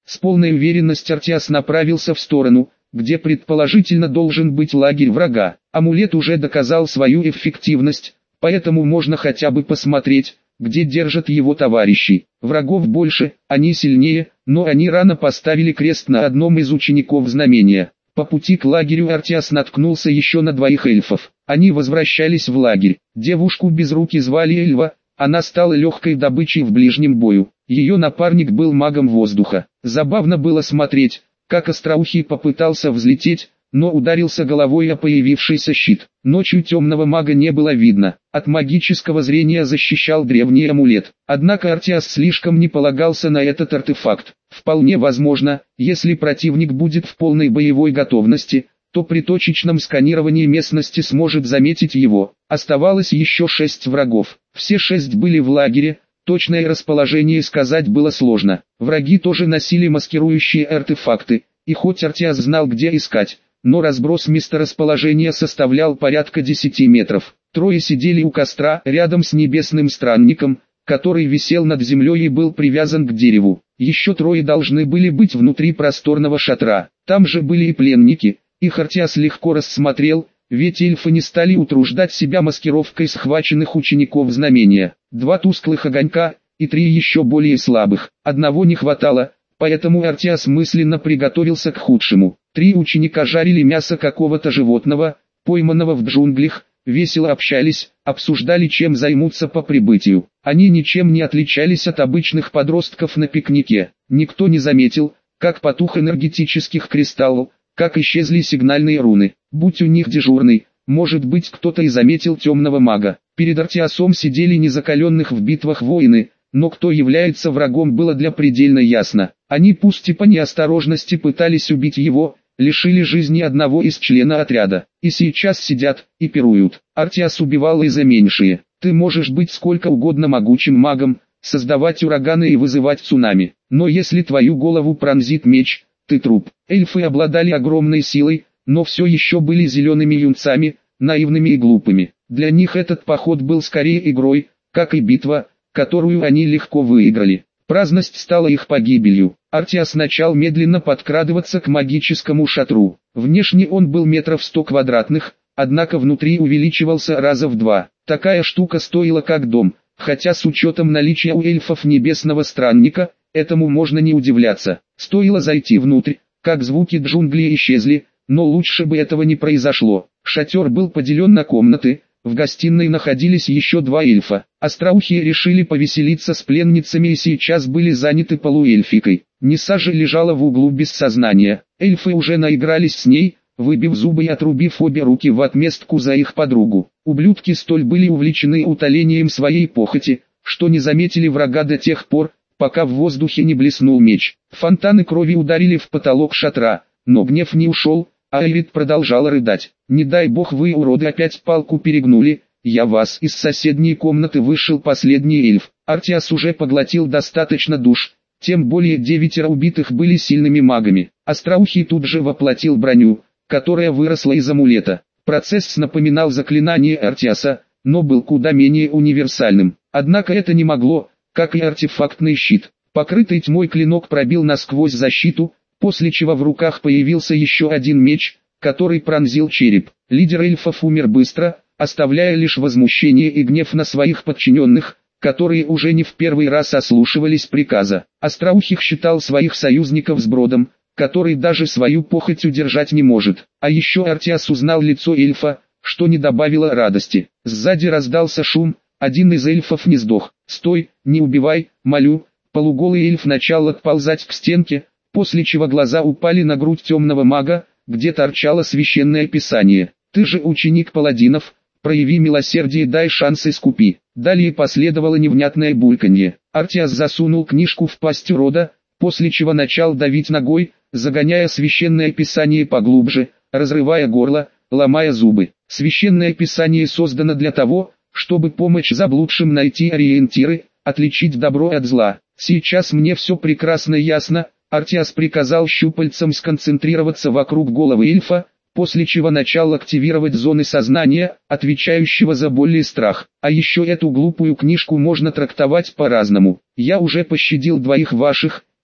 С полной уверенностью Артиас направился в сторону, где предположительно должен быть лагерь врага. Амулет уже доказал свою эффективность, поэтому можно хотя бы посмотреть, где держат его товарищи. Врагов больше, они сильнее, но они рано поставили крест на одном из учеников знамения. По пути к лагерю Артиас наткнулся еще на двоих эльфов. Они возвращались в лагерь. Девушку без руки звали Эльва, она стала легкой добычей в ближнем бою. Ее напарник был магом воздуха. Забавно было смотреть, как Остроухий попытался взлететь, но ударился головой о появившийся щит. Ночью темного мага не было видно. От магического зрения защищал древний амулет. Однако Артиас слишком не полагался на этот артефакт. Вполне возможно, если противник будет в полной боевой готовности, то при точечном сканировании местности сможет заметить его. Оставалось еще 6 врагов. Все 6 были в лагере. Точное расположение сказать было сложно. Враги тоже носили маскирующие артефакты, и хоть Артиас знал, где искать, но разброс месторасположения составлял порядка 10 метров. Трое сидели у костра рядом с небесным странником, который висел над землей и был привязан к дереву. Еще трое должны были быть внутри просторного шатра. Там же были и пленники. Их Артиас легко рассмотрел, ведь эльфы не стали утруждать себя маскировкой схваченных учеников знамения. 2 тусклых огонька и 3 еще более слабых. Одного не хватало, поэтому Артиас мысленно приготовился к худшему. 3 ученика жарили мясо какого-то животного, пойманного в джунглях, весело общались, обсуждали, чем займутся по прибытию. Они ничем не отличались от обычных подростков на пикнике. Никто не заметил, как потух энергетических кристаллов, как исчезли сигнальные руны. Будь у них дежурный, может быть, кто-то и заметил темного мага. Перед Артиасом сидели незакаленных в битвах воины, но кто является врагом, было для предельно ясно. Они пусть и по неосторожности пытались убить его, лишили жизни одного из члена отряда, и сейчас сидят и пируют. Артиас убивал и за меньшие. Ты можешь быть сколько угодно могучим магом, создавать ураганы и вызывать цунами, но если твою голову пронзит меч, ты труп. Эльфы обладали огромной силой, но все еще были зелеными юнцами, наивными и глупыми. Для них этот поход был скорее игрой, как и битва, которую они легко выиграли. Праздность стала их погибелью. Артиас начал медленно подкрадываться к магическому шатру. Внешне он был метров 100 квадратных, однако внутри увеличивался раза в 2. Такая штука стоила как дом, хотя с учетом наличия у эльфов небесного странника, этому можно не удивляться. Стоило зайти внутрь, как звуки джунглей исчезли, но лучше бы этого не произошло. Шатер был поделен на комнаты, в гостиной находились еще 2 эльфа. Остроухие решили повеселиться с пленницами и сейчас были заняты полуэльфикой. Ниса же лежала в углу без сознания. Эльфы уже наигрались с ней, выбив зубы и отрубив обе руки в отместку за их подругу. Ублюдки столь были увлечены утолением своей похоти, что не заметили врага до тех пор, пока в воздухе не блеснул меч. Фонтаны крови ударили в потолок шатра, но гнев не ушел, а Эвид продолжала рыдать. «Не дай бог вы, уроды, опять палку перегнули, я вас». Из соседней комнаты вышел последний эльф. Артиас уже поглотил достаточно душ, тем более 9 убитых были сильными магами. Остроухий тут же воплотил броню, которая выросла из амулета. Процесс напоминал заклинание Артиаса, но был куда менее универсальным. Однако это не могло, как и артефактный щит. Покрытый тьмой клинок пробил насквозь защиту, после чего в руках появился еще один меч, который пронзил череп. Лидер эльфов умер быстро, оставляя лишь возмущение и гнев на своих подчиненных, которые уже не в первый раз ослушивались приказа. Остроухих считал своих союзников сбродом, который даже свою похоть удержать не может. А еще Артиас узнал лицо эльфа, что не добавило радости. Сзади раздался шум, один из эльфов не сдох. «Стой, не убивай, молю!» Полуголый эльф начал отползать к стенке, после чего глаза упали на грудь темного мага, где торчало священное писание. «Ты же ученик паладинов, прояви милосердие, дай шанс искупи». Далее последовало невнятное бульканье. Артиас засунул книжку в пасть урода, после чего начал давить ногой, загоняя священное писание поглубже, разрывая горло, ломая зубы. Священное писание создано для того, чтобы помочь заблудшим найти ориентиры, отличить добро от зла. Сейчас мне все прекрасно ясно. Артиас приказал щупальцам сконцентрироваться вокруг головы эльфа, после чего начал активировать зоны сознания, отвечающего за боль и страх. А еще эту глупую книжку можно трактовать по-разному. Я уже пощадил 2 ваших,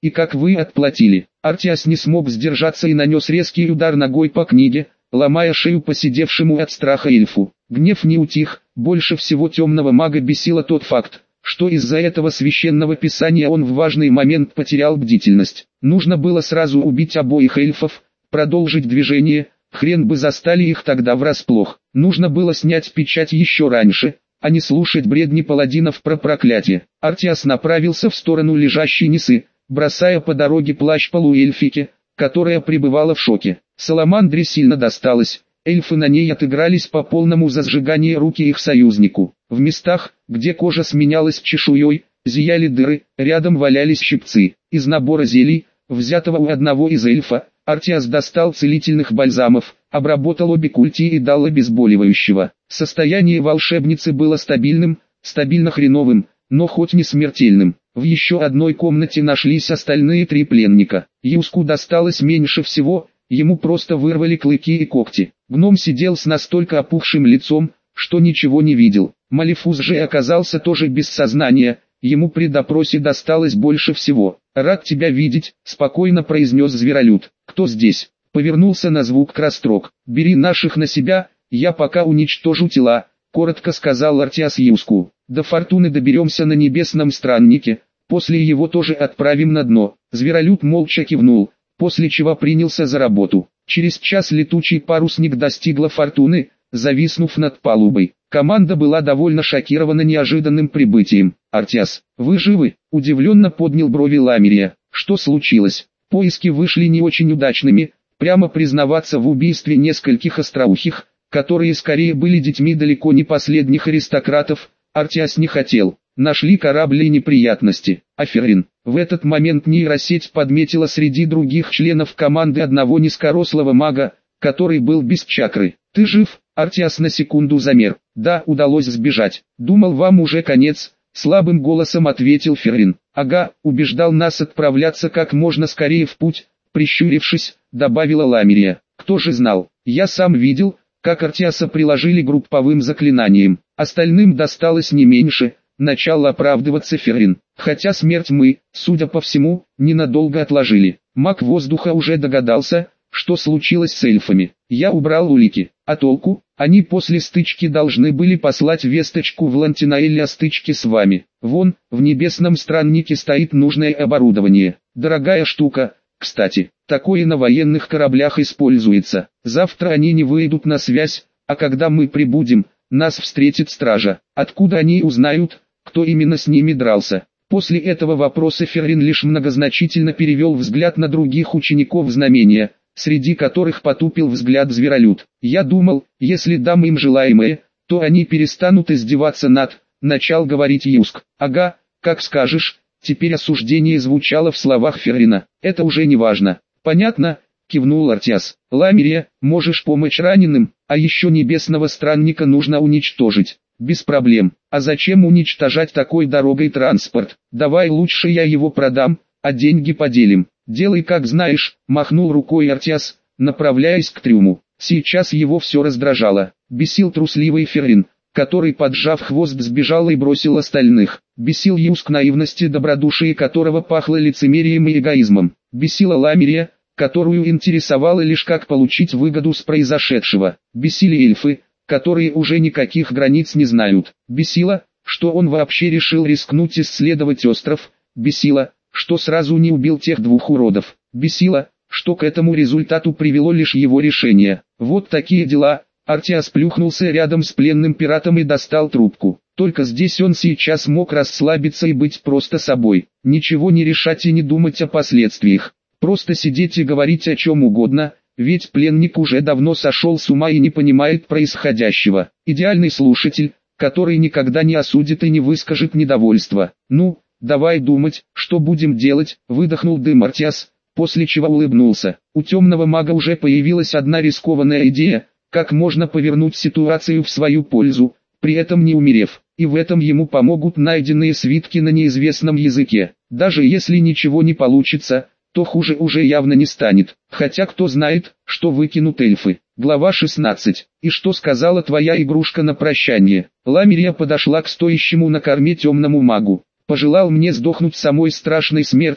И как вы отплатили? Артиас не смог сдержаться и нанес резкий удар ногой по книге, ломая шею посидевшему от страха эльфу. Гнев не утих, больше всего темного мага бесило тот факт, что из-за этого священного писания он в важный момент потерял бдительность. Нужно было сразу убить обоих эльфов, продолжить движение, хрен бы застали их тогда врасплох. Нужно было снять печать еще раньше, а не слушать бредни паладинов про проклятие. Артиас направился в сторону лежащей Нисы, бросая по дороге плащ полуэльфике, которая пребывала в шоке. Саламандре сильно досталось, эльфы на ней отыгрались по полному за сжигание руки их союзнику. В местах, где кожа сменялась чешуей, зияли дыры, рядом валялись щипцы. Из набора зелий, взятого у одного из эльфа, Артиас достал целительных бальзамов, обработал обе культии и дал обезболивающего. Состояние волшебницы было стабильно хреновым, но хоть не смертельным. В еще одной комнате нашлись остальные 3 пленника. Юску досталось меньше всего, ему просто вырвали клыки и когти. Гном сидел с настолько опухшим лицом, что ничего не видел. Малефус же оказался тоже без сознания, ему при допросе досталось больше всего. «Рад тебя видеть», — спокойно произнес зверолюд. «Кто здесь?» Повернулся на звук Крастрок. «Бери наших на себя, я пока уничтожу тела», — коротко сказал Артиас Юску. «До Фортуны доберемся на небесном страннике, после его тоже отправим на дно». Зверолюд молча кивнул, после чего принялся за работу. Через час летучий парусник достигла Фортуны, зависнув над палубой. Команда была довольно шокирована неожиданным прибытием. «Артиас, вы живы?» – удивленно поднял брови Ламирия. «Что случилось?» Поиски вышли не очень удачными, прямо признаваться в убийстве нескольких остроухих, которые скорее были детьми далеко не последних аристократов, Артиас не хотел. Нашли корабль и неприятности. Аферин. В этот момент нейросеть подметила среди других членов команды одного низкорослого мага, который был без чакры. «Ты жив?» Артиас на секунду замер. «Да, удалось сбежать. Думал, вам уже конец», — слабым голосом ответил Феррин. «Ага, убеждал нас отправляться как можно скорее в путь», — прищурившись, добавила Ламирия. «Кто же знал? Я сам видел, как Артиаса приложили групповым заклинанием. Остальным досталось не меньше», — начал оправдываться Феррин. «Хотя смерть мы, судя по всему, ненадолго отложили. Маг воздуха уже догадался, что случилось с эльфами. Я убрал улики. А толку? Они после стычки должны были послать весточку в Лантинаэль о стычке с вами. Вон, в небесном страннике стоит нужное оборудование. Дорогая штука, кстати. Такое на военных кораблях используется. Завтра они не выйдут на связь, а когда мы прибудем, нас встретит стража. Откуда они узнают, кто именно с ними дрался?» После этого вопроса Феррин лишь многозначительно перевел взгляд на других учеников знамения, среди которых потупил взгляд зверолюд. «Я думал, если дам им желаемое, то они перестанут издеваться над», — начал говорить Юск. «Ага, как скажешь», — теперь осуждение звучало в словах Феррина. «Это уже не важно». «Понятно», — кивнул Артиас. «Ламирия, можешь помочь раненым, а еще небесного странника нужно уничтожить». «Без проблем. А зачем уничтожать такой дорогой транспорт? Давай лучше я его продам, а деньги поделим». «Делай как знаешь», — махнул рукой Артиас, направляясь к трюму. Сейчас его все раздражало. Бесил трусливый Феррин, который, поджав хвост, сбежал и бросил остальных. Бесил Юск наивности, добродушие которого пахло лицемерием и эгоизмом. Бесила Ламирия, которую интересовало лишь как получить выгоду с произошедшего. Бесили эльфы, которые уже никаких границ не знают. Бесило, что он вообще решил рискнуть исследовать остров. Бесило, что сразу не убил тех 2 уродов. Бесило, что к этому результату привело лишь его решение. Вот такие дела. Артиас плюхнулся рядом с пленным пиратом и достал трубку. Только здесь он сейчас мог расслабиться и быть просто собой. Ничего не решать и не думать о последствиях. Просто сидеть и говорить о чем угодно, ведь пленник уже давно сошел с ума и не понимает происходящего. Идеальный слушатель, который никогда не осудит и не выскажет недовольства. «Ну, давай думать, что будем делать», — выдохнул дым Артиас, после чего улыбнулся. У темного мага уже появилась одна рискованная идея, как можно повернуть ситуацию в свою пользу, при этом не умерев. И в этом ему помогут найденные свитки на неизвестном языке. Даже если ничего не получится, то хуже уже явно не станет. Хотя кто знает, что выкинут эльфы. Глава 16. «И что сказала твоя игрушка на прощание?» Ламирия подошла к стоящему на корме темному магу. «Пожелал мне сдохнуть самой страшной смертью»,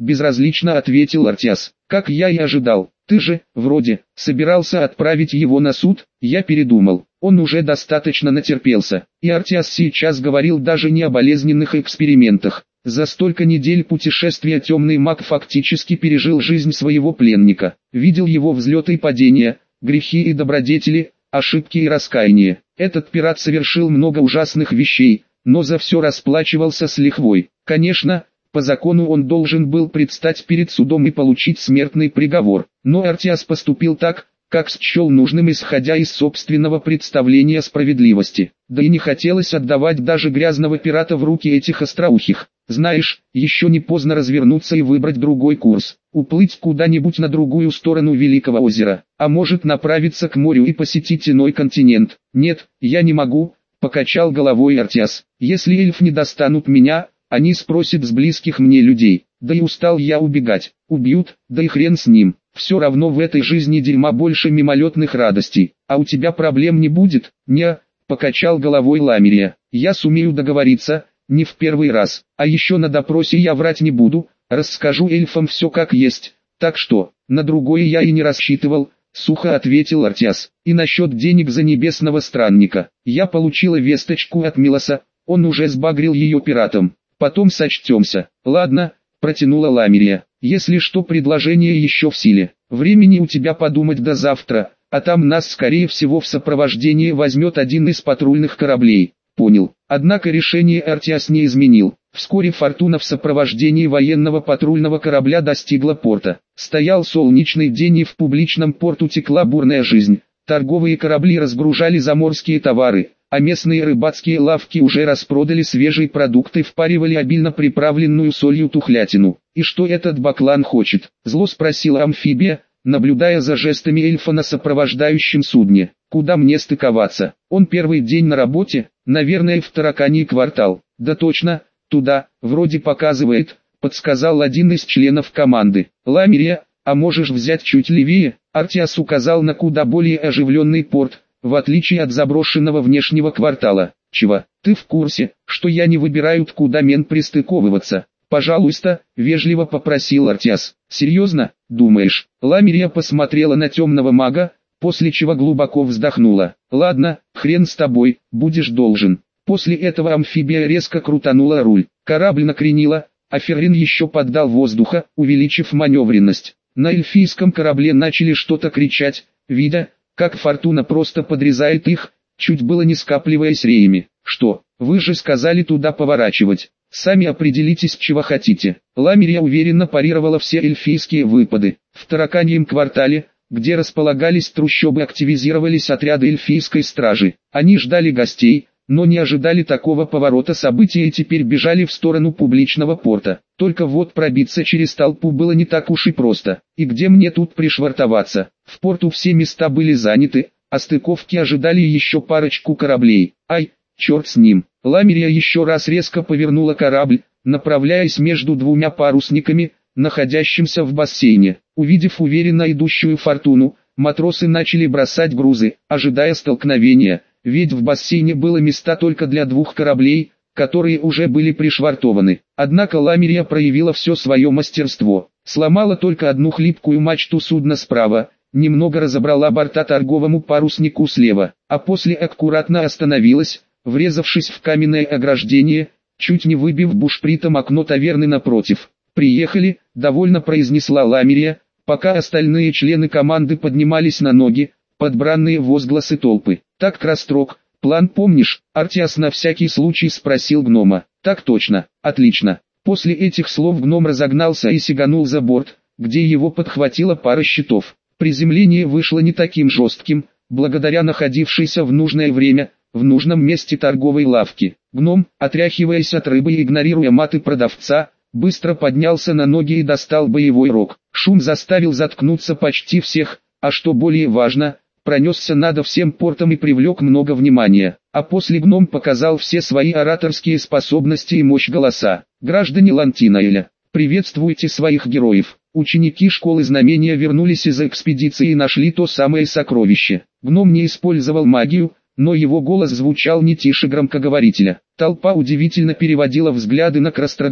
безразлично ответил Артиас. Как я и ожидал. Ты же, вроде, собирался отправить его на суд. Я передумал. Он уже достаточно натерпелся. И Артиас сейчас говорил даже не о болезненных экспериментах. За столько недель путешествия темный маг фактически пережил жизнь своего пленника. Видел его взлеты и падения, грехи и добродетели, ошибки и раскаяние. Этот пират совершил много ужасных вещей, но за все расплачивался с лихвой. Конечно, по закону он должен был предстать перед судом и получить смертный приговор. Но Артиас поступил так, как счел нужным, исходя из собственного представления о справедливости. Да и не хотелось отдавать даже грязного пирата в руки этих остроухих. Знаешь, еще не поздно развернуться и выбрать другой курс. Уплыть куда-нибудь на другую сторону Великого озера. А может направиться к морю и посетить иной континент. Нет, я не могу, покачал головой Артиас. Если эльф не достанут меня, они спросят с близких мне людей. Да и устал я убегать. Убьют, да и хрен с ним. Все равно в этой жизни дерьма больше мимолетных радостей. А у тебя проблем не будет? Не, покачал головой Ламирия. Я сумею договориться, не в первый раз. А еще на допросе я врать не буду, расскажу эльфам все как есть. Так что, на другое я и не рассчитывал, сухо ответил Артиас. И насчет денег за небесного странника. Я получила весточку от Милоса, он уже сбагрил ее пиратам. Потом сочтемся. Ладно, протянула Ламирия. Если что, предложение еще в силе. Времени у тебя подумать до завтра, а там нас скорее всего в сопровождении возьмет один из патрульных кораблей. Понял. Однако решение Артиас не изменил. Вскоре Фортуна в сопровождении военного патрульного корабля достигла порта. Стоял солнечный день и в публичном порту текла бурная жизнь. Торговые корабли разгружали заморские товары, а местные рыбацкие лавки уже распродали свежие продукты, впаривали обильно приправленную солью тухлятину. «И что этот баклан хочет?» — зло спросила амфибия, наблюдая за жестами эльфа на сопровождающем судне. «Куда мне стыковаться? Он первый день на работе, наверное, в Тараканий квартал». «Да точно, туда, вроде показывает», — подсказал один из членов команды. «Ламирия, а можешь взять чуть левее?» Артиас указал на куда более оживленный порт, в отличие от заброшенного внешнего квартала. «Чего? Ты в курсе, что я не выбираю, куда мен пристыковываться?» «Пожалуйста», — вежливо попросил Артиас. «Серьезно, думаешь?» Ламирия посмотрела на темного мага, после чего глубоко вздохнула. «Ладно, хрен с тобой, будешь должен». После этого амфибия резко крутанула руль. Корабль накренила, а Феррин еще поддал воздуха, увеличив маневренность. На эльфийском корабле начали что-то кричать, видя, как Фортуна просто подрезает их, чуть было не скапливаясь реями. «Что, вы же сказали туда поворачивать. Сами определитесь, чего хотите». Ламирия уверенно парировала все эльфийские выпады. В Тараканьем квартале, где располагались трущобы, активизировались отряды эльфийской стражи. Они ждали гостей, но не ожидали такого поворота событий и теперь бежали в сторону публичного порта. Только вот пробиться через толпу было не так уж и просто. И где мне тут пришвартоваться? В порту все места были заняты, а стыковки ожидали еще парочку кораблей. Ай, черт с ним. Ламирия еще раз резко повернула корабль, направляясь между двумя парусниками, находящимся в бассейне. Увидев уверенно идущую Фортуну, матросы начали бросать грузы, ожидая столкновения, ведь в бассейне было места только для двух кораблей, которые уже были пришвартованы. Однако Ламирия проявила все свое мастерство, сломала только одну хлипкую мачту судна справа, немного разобрала борта торговому паруснику слева, а после аккуратно остановилась, врезавшись в каменное ограждение, чуть не выбив бушпритом окно таверны напротив. «Приехали», — довольно произнесла Ламирия, пока остальные члены команды поднимались на ноги, под бранные возгласы толпы. «Так, Крастрок, план помнишь?» Артиас на всякий случай спросил гнома. «Так точно, отлично». После этих слов гном разогнался и сиганул за борт, где его подхватила пара щитов. Приземление вышло не таким жестким, благодаря находившейся в нужное время, в нужном месте торговой лавки. Гном, отряхиваясь от рыбы и игнорируя маты продавца, быстро поднялся на ноги и достал боевой рог. Шум заставил заткнуться почти всех, а что более важно, пронесся над всем портом и привлек много внимания. А после гном показал все свои ораторские способности и мощь голоса. «Граждане Лантинаэля, приветствуйте своих героев». Ученики школы знамения вернулись из экспедиции и нашли то самое сокровище. Гном не использовал магию, но его голос звучал не тише громкоговорителя. Толпа удивительно переводила взгляды на Крастрога,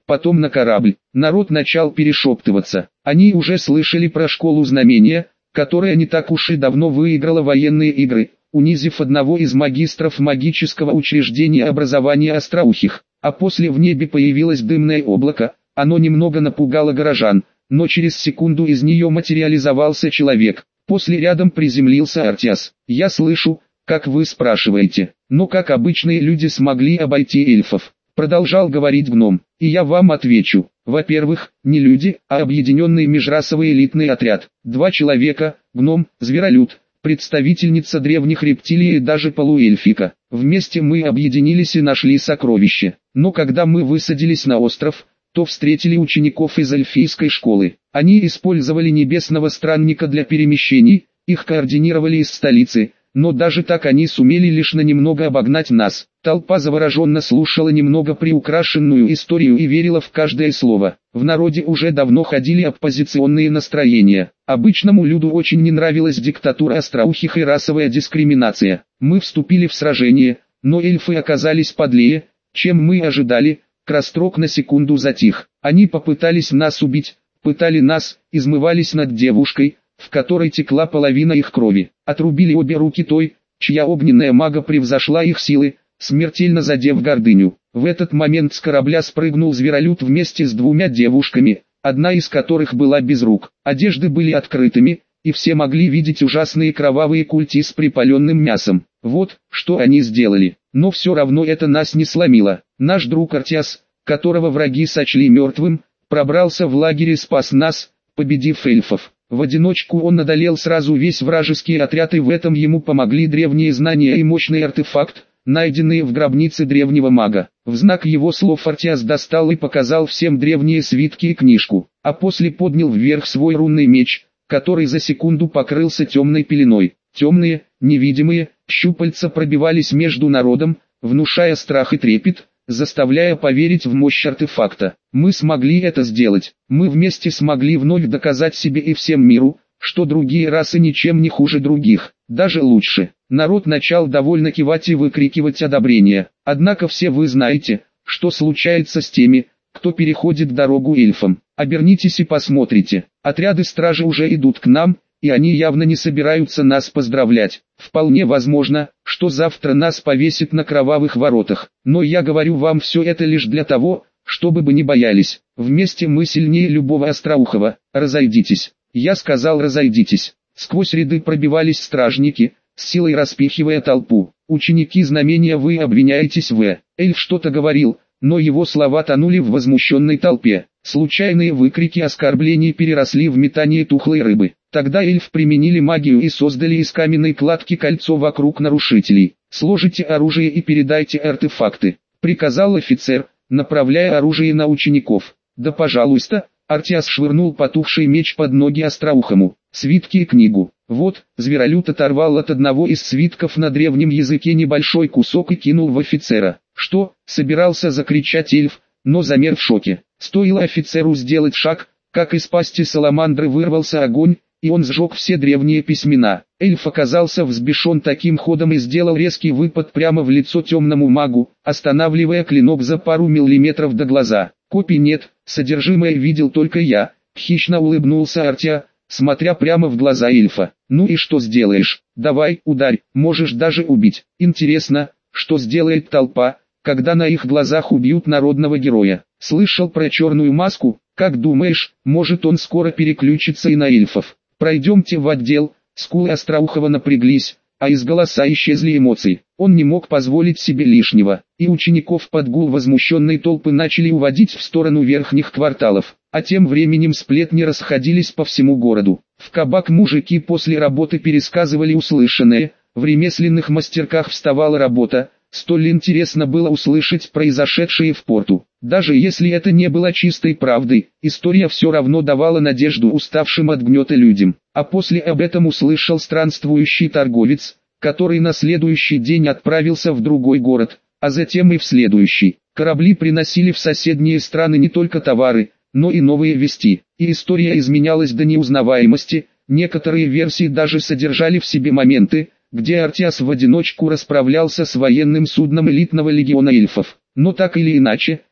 потом на корабль. Народ начал перешептываться. Они уже слышали про школу знамения, которая не так уж и давно выиграла военные игры, унизив одного из магистров магического учреждения образования остроухих. А после в небе появилось дымное облако, оно немного напугало горожан, но через секунду из нее материализовался человек. После рядом приземлился Артиас. «Я слышу, как вы спрашиваете, но как обычные люди смогли обойти эльфов?» Продолжал говорить гном. «И я вам отвечу. Во-первых, не люди, а объединенный межрасовый элитный отряд. 2 человека, гном, зверолюд, представительница древних рептилий и даже полуэльфика. Вместе мы объединились и нашли сокровище. Но когда мы высадились на остров, то встретили учеников из эльфийской школы. Они использовали небесного странника для перемещений, их координировали из столицы, но даже так они сумели лишь на немного обогнать нас». Толпа завороженно слушала немного приукрашенную историю и верила в каждое слово. В народе уже давно ходили оппозиционные настроения. Обычному люду очень не нравилась диктатура остроухих и расовая дискриминация. Мы вступили в сражение, но эльфы оказались подлее, чем мы ожидали. Крастрок на секунду затих. Они попытались нас убить, пытали нас, измывались над девушкой, в которой текла половина их крови. Отрубили обе руки той, чья огненная мага превзошла их силы, смертельно задев гордыню. В этот момент с корабля спрыгнул зверолюд вместе с 2 девушками, одна из которых была без рук. Одежды были открытыми, и все могли видеть ужасные кровавые культи с припаленным мясом. Вот, что они сделали. Но все равно это нас не сломило. Наш друг Артиас, которого враги сочли мертвым, пробрался в лагерь и спас нас, победив эльфов. В одиночку он одолел сразу весь вражеский отряд, и в этом ему помогли древние знания и мощный артефакт, найденные в гробнице древнего мага. В знак его слов Артиас достал и показал всем древние свитки и книжку, а после поднял вверх свой рунный меч, который за секунду покрылся темной пеленой. Темные, невидимые, щупальца пробивались между народом, внушая страх и трепет, заставляя поверить в мощь артефакта. Мы смогли это сделать. Мы вместе смогли вновь доказать себе и всем миру, что другие расы ничем не хуже других, даже лучше. Народ начал довольно кивать и выкрикивать одобрение. Однако все вы знаете, что случается с теми, кто переходит дорогу эльфам. Обернитесь и посмотрите. Отряды стражи уже идут к нам, и они явно не собираются нас поздравлять. Вполне возможно, что завтра нас повесят на кровавых воротах. Но я говорю вам все это лишь для того, чтобы вы не боялись. Вместе мы сильнее любого остроухого. Разойдитесь. Я сказал, разойдитесь. Сквозь ряды пробивались стражники, с силой распихивая толпу. Ученики знамения, вы обвиняетесь в... Эльф что-то говорил, но его слова тонули в возмущенной толпе. Случайные выкрики оскорблений переросли в метание тухлой рыбы. Тогда эльф применили магию и создали из каменной кладки кольцо вокруг нарушителей. «Сложите оружие и передайте артефакты», — приказал офицер, направляя оружие на учеников. «Да пожалуйста». Артиас швырнул потухший меч под ноги остроухому. «Свитки и книгу». Вот, зверолюд оторвал от одного из свитков на древнем языке небольшой кусок и кинул в офицера. «Что?» — собирался закричать эльф, но замер в шоке. Стоило офицеру сделать шаг, как из пасти саламандры вырвался огонь, и он сжег все древние письмена. Эльф оказался взбешен таким ходом и сделал резкий выпад прямо в лицо темному магу, останавливая клинок за пару миллиметров до глаза. «Копий нет, содержимое видел только я», — хищно улыбнулся Артиа, смотря прямо в глаза эльфа. «Ну и что сделаешь? Давай, ударь, можешь даже убить. Интересно, что сделает толпа, когда на их глазах убьют народного героя? Слышал про черную маску? Как думаешь, может он скоро переключится и на эльфов? Пройдемте в отдел». Скулы Остроухова напряглись, а из голоса исчезли эмоции. Он не мог позволить себе лишнего, и учеников под гул возмущенной толпы начали уводить в сторону верхних кварталов. А тем временем сплетни расходились по всему городу. В кабак мужики после работы пересказывали услышанное, в ремесленных мастерках вставала работа. Столь интересно было услышать произошедшее в порту. Даже если это не было чистой правдой, история все равно давала надежду уставшим от гнета людям. А после об этом услышал странствующий торговец, который на следующий день отправился в другой город, а затем и в следующий. Корабли приносили в соседние страны не только товары, но и новые вести. И история изменялась до неузнаваемости, некоторые версии даже содержали в себе моменты, где Артиас в одиночку расправлялся с военным судном элитного легиона эльфов. Но так или иначе,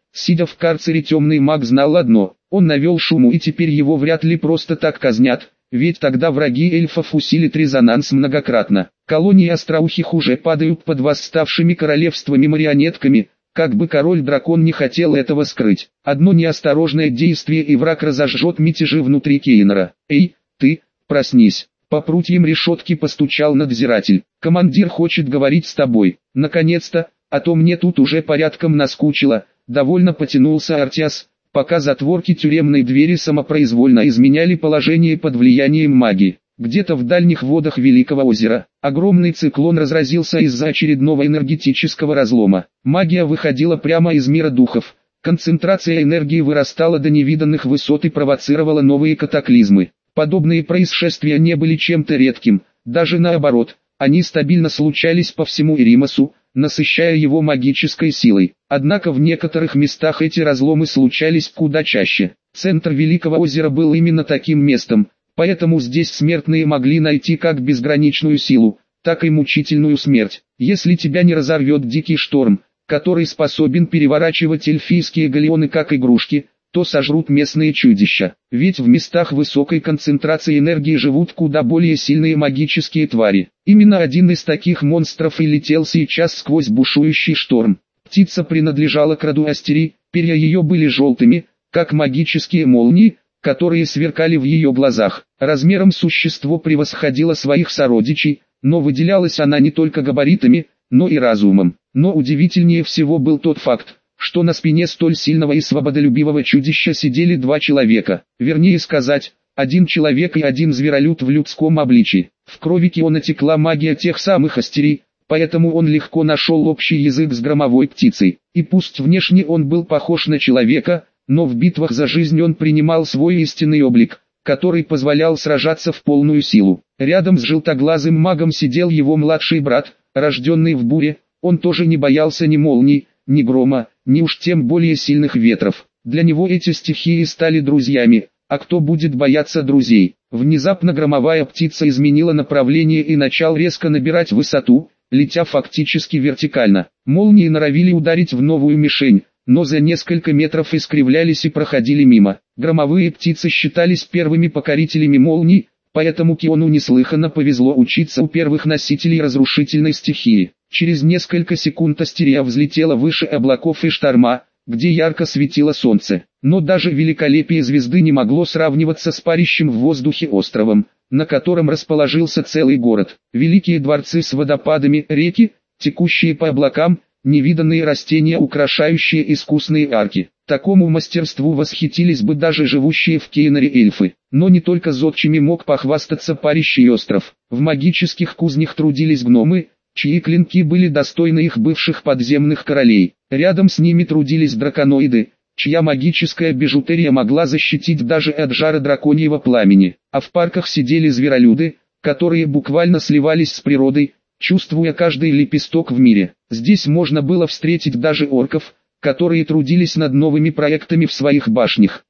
Сидя в карцере, темный маг знал одно: он навел шуму, и теперь его вряд ли просто так казнят, ведь тогда враги эльфов усилят резонанс многократно. Колонии остроухих уже падают под восставшими королевствами-марионетками, как бы король-дракон не хотел этого скрыть. Одно неосторожное действие, и враг разожжет мятежи внутри Кейнора. «Эй, ты, проснись!» По прутьям решетки постучал надзиратель. «Командир хочет говорить с тобой. Наконец-то, а то мне тут уже порядком наскучило». Довольно потянулся Артиас, пока затворки тюремной двери самопроизвольно изменяли положение под влиянием магии. Где-то в дальних водах Великого озера огромный циклон разразился из-за очередного энергетического разлома. Магия выходила прямо из мира духов. Концентрация энергии вырастала до невиданных высот и провоцировала новые катаклизмы. Подобные происшествия не были чем-то редким, даже наоборот, они стабильно случались по всему Иримасу, насыщая его магической силой. Однако в некоторых местах эти разломы случались куда чаще. Центр Великого озера был именно таким местом, поэтому здесь смертные могли найти как безграничную силу, так и мучительную смерть. Если тебя не разорвет дикий шторм, который способен переворачивать эльфийские галеоны как игрушки, то сожрут местные чудища. Ведь в местах высокой концентрации энергии живут куда более сильные магические твари. Именно один из таких монстров и летел сейчас сквозь бушующий шторм. Птица принадлежала к роду Астери, перья ее были желтыми, как магические молнии, которые сверкали в ее глазах. Размером существо превосходило своих сородичей, но выделялась она не только габаритами, но и разумом. Но удивительнее всего был тот факт, что на спине столь сильного и свободолюбивого чудища сидели два человека, вернее сказать, один человек и один зверолюд в людском обличии. В крови Киона текла магия тех самых Астерий, поэтому он легко нашел общий язык с громовой птицей. И пусть внешне он был похож на человека, но в битвах за жизнь он принимал свой истинный облик, который позволял сражаться в полную силу. Рядом с желтоглазым магом сидел его младший брат, рожденный в буре. Он тоже не боялся ни молний, ни грома, ни уж тем более сильных ветров. Для него эти стихии стали друзьями, а кто будет бояться друзей? Внезапно громовая птица изменила направление и начал резко набирать высоту, летя фактически вертикально. Молнии норовили ударить в новую мишень, но за несколько метров искривлялись и проходили мимо. Громовые птицы считались первыми покорителями молний, поэтому Киону неслыханно повезло учиться у первых носителей разрушительной стихии. Через несколько секунд Астерия взлетела выше облаков и шторма, где ярко светило солнце. Но даже великолепие звезды не могло сравниваться с парящим в воздухе островом, на котором расположился целый город. Великие дворцы с водопадами, реки, текущие по облакам, невиданные растения, украшающие искусные арки. Такому мастерству восхитились бы даже живущие в Кейноре эльфы. Но не только зодчими мог похвастаться парящий остров. В магических кузнях трудились гномы, чьи клинки были достойны их бывших подземных королей. Рядом с ними трудились драконоиды, чья магическая бижутерия могла защитить даже от жара драконьего пламени. А в парках сидели зверолюды, которые буквально сливались с природой, чувствуя каждый лепесток в мире. Здесь можно было встретить даже орков, которые трудились над новыми проектами в своих башнях.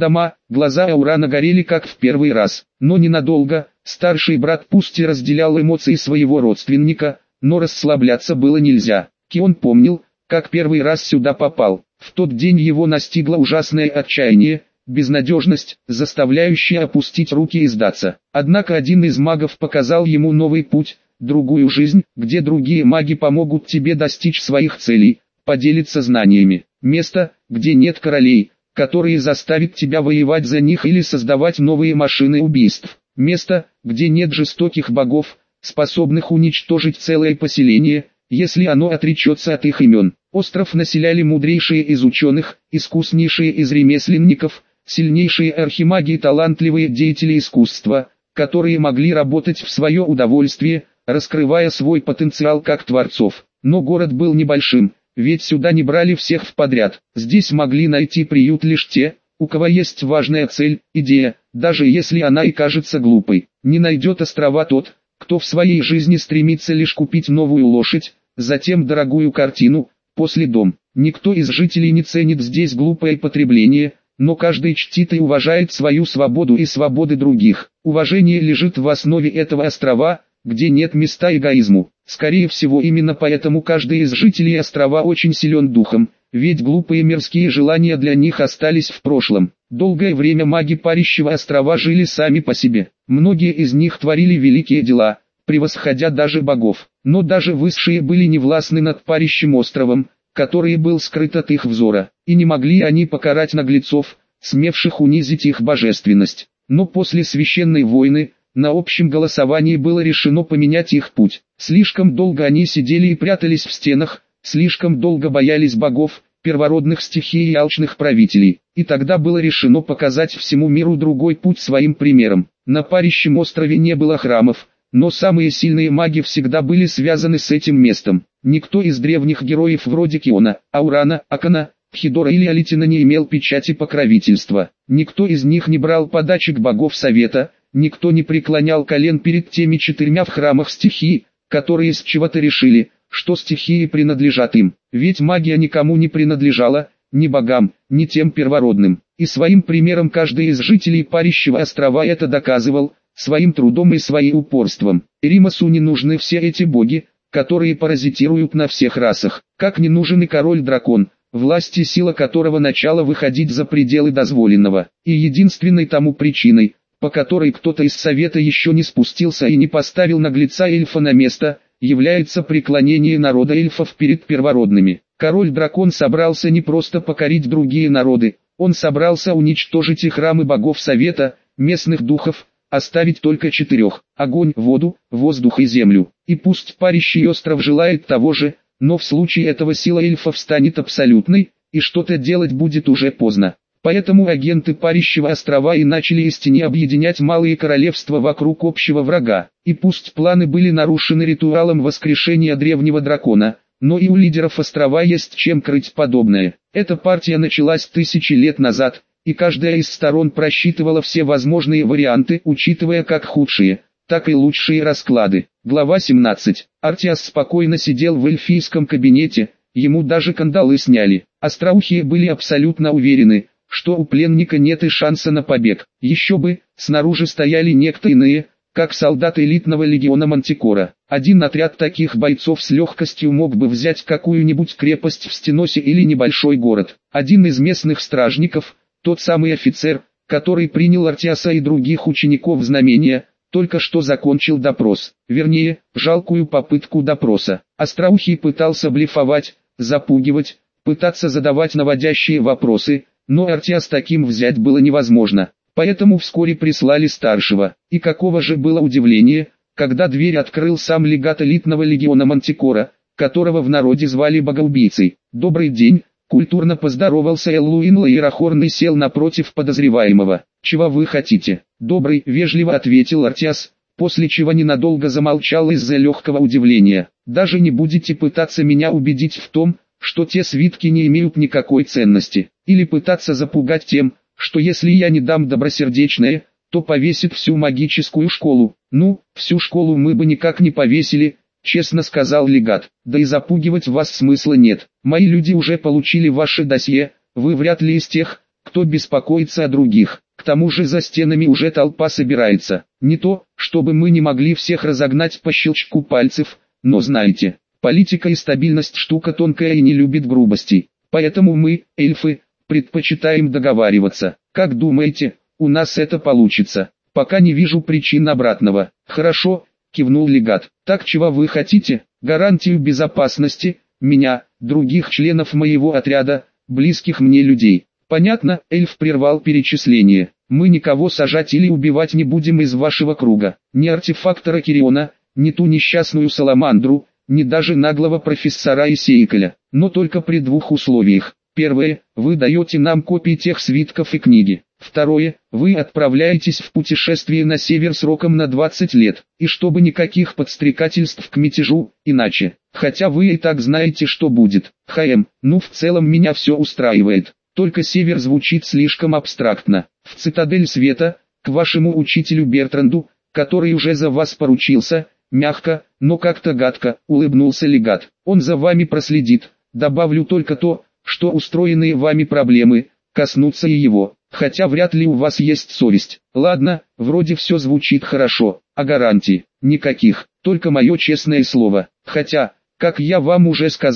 Глаза Аурана горели как в первый раз, но ненадолго. Старший брат пусть и разделял эмоции своего родственника, но расслабляться было нельзя. Кион помнил, как первый раз сюда попал. В тот день его настигло ужасное отчаяние, безнадежность, заставляющая опустить руки и сдаться. Однако один из магов показал ему новый путь, другую жизнь, где другие маги помогут тебе достичь своих целей, поделиться знаниями. Место, где нет королей, которые заставят тебя воевать за них или создавать новые машины убийств. Место, где нет жестоких богов, способных уничтожить целое поселение, если оно отречется от их имен. Остров населяли мудрейшие из ученых, искуснейшие из ремесленников, сильнейшие архимаги и талантливые деятели искусства, которые могли работать в свое удовольствие, раскрывая свой потенциал как творцов. Но город был небольшим, ведь сюда не брали всех в подряд. Здесь могли найти приют лишь те, у кого есть важная цель, идея, даже если она и кажется глупой. Не найдет острова тот, кто в своей жизни стремится лишь купить новую лошадь, затем дорогую картину, после дом. Никто из жителей не ценит здесь глупое потребление, но каждый чтит и уважает свою свободу и свободы других. Уважение лежит в основе этого острова, где нет места эгоизму. Скорее всего именно поэтому каждый из жителей острова очень силен духом, ведь глупые мирские желания для них остались в прошлом. Долгое время маги Парящего острова жили сами по себе. Многие из них творили великие дела, превосходя даже богов. Но даже высшие были невластны над Парящим островом, который был скрыт от их взора, и не могли они покарать наглецов, смевших унизить их божественность. Но после священной войны, на общем голосовании было решено поменять их путь. Слишком долго они сидели и прятались в стенах, слишком долго боялись богов, первородных стихий и алчных правителей. И тогда было решено показать всему миру другой путь своим примером. На Парящем острове не было храмов, но самые сильные маги всегда были связаны с этим местом. Никто из древних героев вроде Киона, Аурана, Акана, Хидора или Алитина не имел печати покровительства. Никто из них не брал подачек богов совета, никто не преклонял колен перед теми 4 в храмах стихий, которые с чего-то решили, что стихии принадлежат им. Ведь магия никому не принадлежала, ни богам, ни тем первородным. И своим примером каждый из жителей Парящего острова это доказывал, своим трудом и своим упорством. Римасу не нужны все эти боги, которые паразитируют на всех расах. Как не нужен и король-дракон, власть и сила которого начала выходить за пределы дозволенного. И единственной тому причиной, по которой кто-то из совета еще не спустился и не поставил наглеца эльфа на место, является преклонение народа эльфов перед первородными. Король-дракон собрался не просто покорить другие народы, он собрался уничтожить и храмы богов совета, местных духов, оставить только 4 – огонь, воду, воздух и землю. И пусть Парящий остров желает того же, но в случае этого сила эльфов станет абсолютной, и что-то делать будет уже поздно. Поэтому агенты Парящего острова и начали из тени объединять малые королевства вокруг общего врага. И пусть планы были нарушены ритуалом воскрешения древнего дракона, но и у лидеров острова есть чем крыть подобное. Эта партия началась 1000 лет назад, и каждая из сторон просчитывала все возможные варианты, учитывая как худшие, так и лучшие расклады. Глава 17. Артиас спокойно сидел в эльфийском кабинете, ему даже кандалы сняли. Остроухие были абсолютно уверены, что у пленника нет и шанса на побег. Еще бы, снаружи стояли некто иные, как солдаты элитного легиона Мантикора. Один отряд таких бойцов с легкостью мог бы взять какую-нибудь крепость в Стеносе или небольшой город. Один из местных стражников, тот самый офицер, который принял Артиаса и других учеников знамения, только что закончил допрос. Вернее, жалкую попытку допроса. Остроухий пытался блефовать, запугивать, пытаться задавать наводящие вопросы, но Артиас таким взять было невозможно. Поэтому вскоре прислали старшего. И какого же было удивление, когда дверь открыл сам легат элитного легиона Мантикора, которого в народе звали богоубийцей. «Добрый день», культурно поздоровался Эллуин Лаирахорн и сел напротив подозреваемого. «Чего вы хотите?» «Добрый», вежливо ответил Артиас, после чего ненадолго замолчал из-за легкого удивления. «Даже не будете пытаться меня убедить в том, что те свитки не имеют никакой ценности, или пытаться запугать тем, что если я не дам добросердечное, то повесит всю магическую школу». «Ну, всю школу мы бы никак не повесили», честно сказал легат. «Да и запугивать вас смысла нет. Мои люди уже получили ваше досье, вы вряд ли из тех, кто беспокоится о других. К тому же за стенами уже толпа собирается. Не то, чтобы мы не могли всех разогнать по щелчку пальцев, но знаете, политика и стабильность штука тонкая и не любит грубостей. Поэтому мы, эльфы, предпочитаем договариваться. Как думаете, у нас это получится?» «Пока не вижу причин обратного». «Хорошо», кивнул легат. «Так чего вы хотите?» «Гарантию безопасности, меня, других членов моего отряда, близких мне людей». «Понятно», эльф прервал перечисление. «Мы никого сажать или убивать не будем из вашего круга. Ни артефактора Кириона, ни ту несчастную Саламандру, ни даже наглого профессора Исеиколя. Но только при 2 условиях. Первое, вы даете нам копии тех свитков и книги. Второе, вы отправляетесь в путешествие на север сроком на 20 лет, и чтобы никаких подстрекательств к мятежу, иначе. Хотя вы и так знаете, что будет. Ну в целом меня все устраивает. Только север звучит слишком абстрактно. В цитадель света, к вашему учителю Бертранду, который уже за вас поручился», мягко, но как-то гадко, улыбнулся легат. «Он за вами проследит. Добавлю только то, что устроенные вами проблемы коснутся и его. Хотя вряд ли у вас есть совесть. Ладно, вроде все звучит хорошо, а гарантий никаких, только мое честное слово. Хотя, как я вам уже сказал,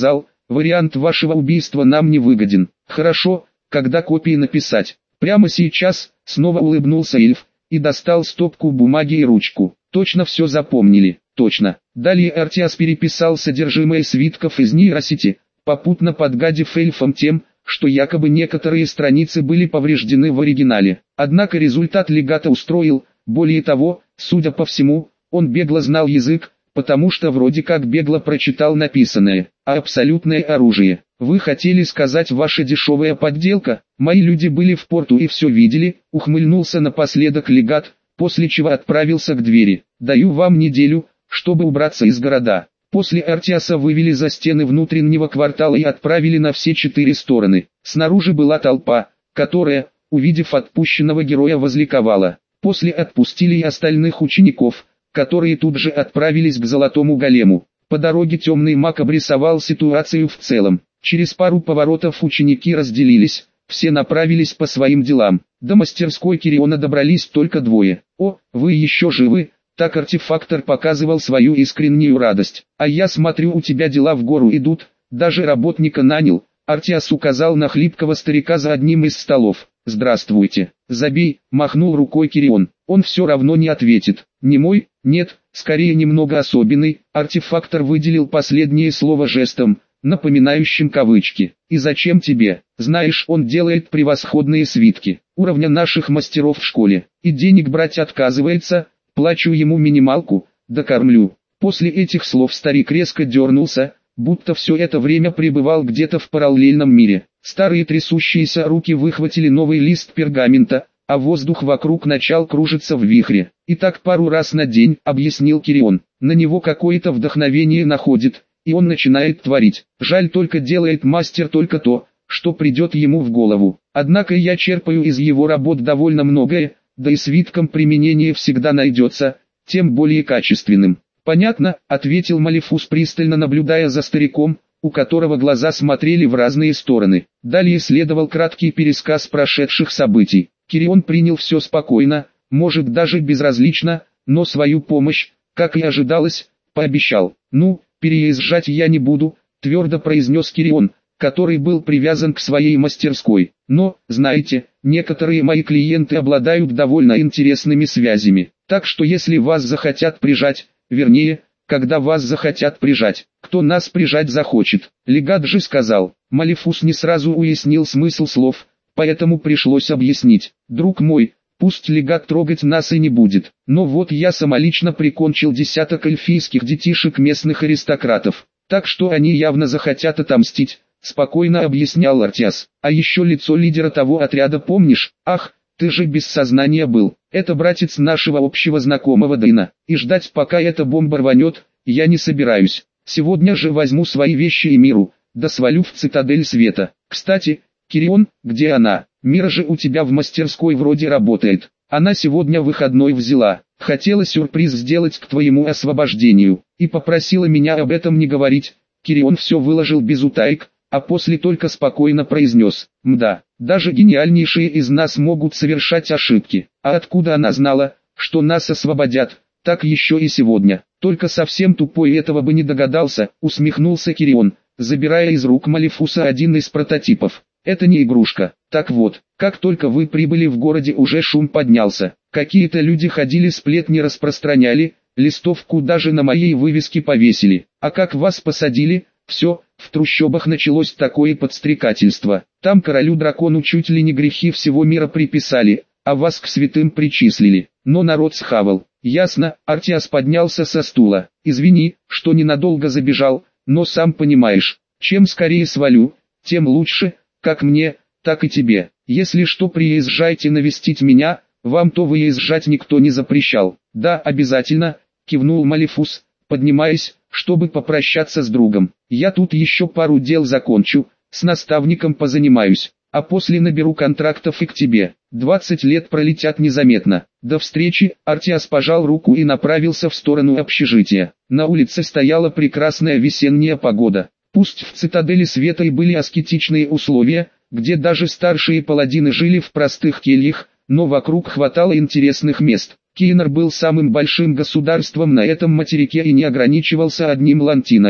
Вариант вашего убийства нам не выгоден. Хорошо, когда копии написать? Прямо сейчас, снова улыбнулся эльф, и достал стопку бумаги и ручку. Точно все запомнили, точно. Далее Артиас переписал содержимое свитков из нейросети, попутно подгадив эльфам тем, что якобы некоторые страницы были повреждены в оригинале. Однако результат легата устроил, более того, судя по всему, он бегло знал язык, потому что вроде как бегло прочитал написанное, а абсолютное оружие. Вы хотели сказать ваша дешевая подделка? Мои люди были в порту и все видели, ухмыльнулся напоследок легат, после чего отправился к двери. Даю вам неделю, чтобы убраться из города. После Артиаса вывели за стены внутреннего квартала и отправили на все 4 стороны. Снаружи была толпа, которая, увидев отпущенного героя, возликовала. После отпустили и остальных учеников, которые тут же отправились к Золотому Голему. По дороге темный маг обрисовал ситуацию в целом. Через пару поворотов ученики разделились, все направились по своим делам. До мастерской Кириона добрались только 2. «О, вы еще живы?» Так артефактор показывал свою искреннюю радость. «А я смотрю, у тебя дела в гору идут, даже работника нанял». Артиас указал на хлипкого старика за одним из столов. «Здравствуйте». «Забей», махнул рукой Кирион. «Он все равно не ответит». «Не мой?» «Нет, скорее немного особенный». Артефактор выделил последнее слово жестом, напоминающим кавычки. «И зачем тебе? Знаешь, он делает превосходные свитки, уровня наших мастеров в школе, и денег брать отказывается, плачу ему минималку, да кормлю». После этих слов старик резко дернулся, будто все это время пребывал где-то в параллельном мире. Старые трясущиеся руки выхватили новый лист пергамента, а воздух вокруг начал кружиться в вихре. «И так пару раз на день», — объяснил Кирион. «На него какое-то вдохновение находит, и он начинает творить. Жаль, только делает мастер только то, что придет ему в голову. Однако я черпаю из его работ довольно многое, да и свиткам применение всегда найдется, тем более качественным». «Понятно», — ответил Малефус, пристально наблюдая за стариком, у которого глаза смотрели в разные стороны. Далее следовал краткий пересказ прошедших событий. Кирион принял все спокойно, может даже безразлично, но свою помощь, как и ожидалось, пообещал. «Ну, переезжать я не буду», — твердо произнес Кирион, который был привязан к своей мастерской. «Но, знаете, некоторые мои клиенты обладают довольно интересными связями, так что если вас захотят прижать, вернее, когда вас захотят прижать, кто нас прижать захочет?» Легат же сказал. Малефус не сразу уяснил смысл слов, поэтому пришлось объяснить. «Друг мой, пусть легат трогать нас и не будет, но вот я самолично прикончил десяток эльфийских детишек местных аристократов, так что они явно захотят отомстить», — спокойно объяснял Артиас. «А еще лицо лидера того отряда помнишь? Ах, ты же без сознания был. Это братец нашего общего знакомого Дэйна, и ждать пока эта бомба рванет, я не собираюсь. Сегодня же возьму свои вещи и Миру, да свалю в цитадель света. Кстати, Кирион, где она? Мира же у тебя в мастерской вроде работает. Она сегодня выходной взяла. Хотела сюрприз сделать к твоему освобождению, и попросила меня об этом не говорить». Кирион все выложил без утаек, а после только спокойно произнес: «Мда, даже гениальнейшие из нас могут совершать ошибки. А откуда она знала, что нас освободят, так еще и сегодня? Только совсем тупой этого бы не догадался», — усмехнулся Кирион, забирая из рук Малефуса один из прототипов. «Это не игрушка. Так вот, как только вы прибыли в городе, уже шум поднялся. Какие-то люди ходили, сплетни распространяли, листовку даже на моей вывеске повесили. А как вас посадили, все, в трущобах началось такое подстрекательство. Там королю-дракону чуть ли не грехи всего мира приписали, а вас к святым причислили. Но народ схавал». «Ясно», — Артиас поднялся со стула. «Извини, что ненадолго забежал, но сам понимаешь, чем скорее свалю, тем лучше, как мне, так и тебе. Если что, приезжайте навестить меня, вам то выезжать никто не запрещал». «Да, обязательно», — кивнул Малефус, поднимаясь, чтобы попрощаться с другом. «Я тут еще пару дел закончу, с наставником позанимаюсь, а после наберу контрактов и к тебе. 20 лет пролетят незаметно. До встречи». Артиас пожал руку и направился в сторону общежития. На улице стояла прекрасная весенняя погода. Пусть в цитадели света и были аскетичные условия, где даже старшие паладины жили в простых кельях, но вокруг хватало интересных мест. Кейнер был самым большим государством на этом материке и не ограничивался одним Лантинаэлем.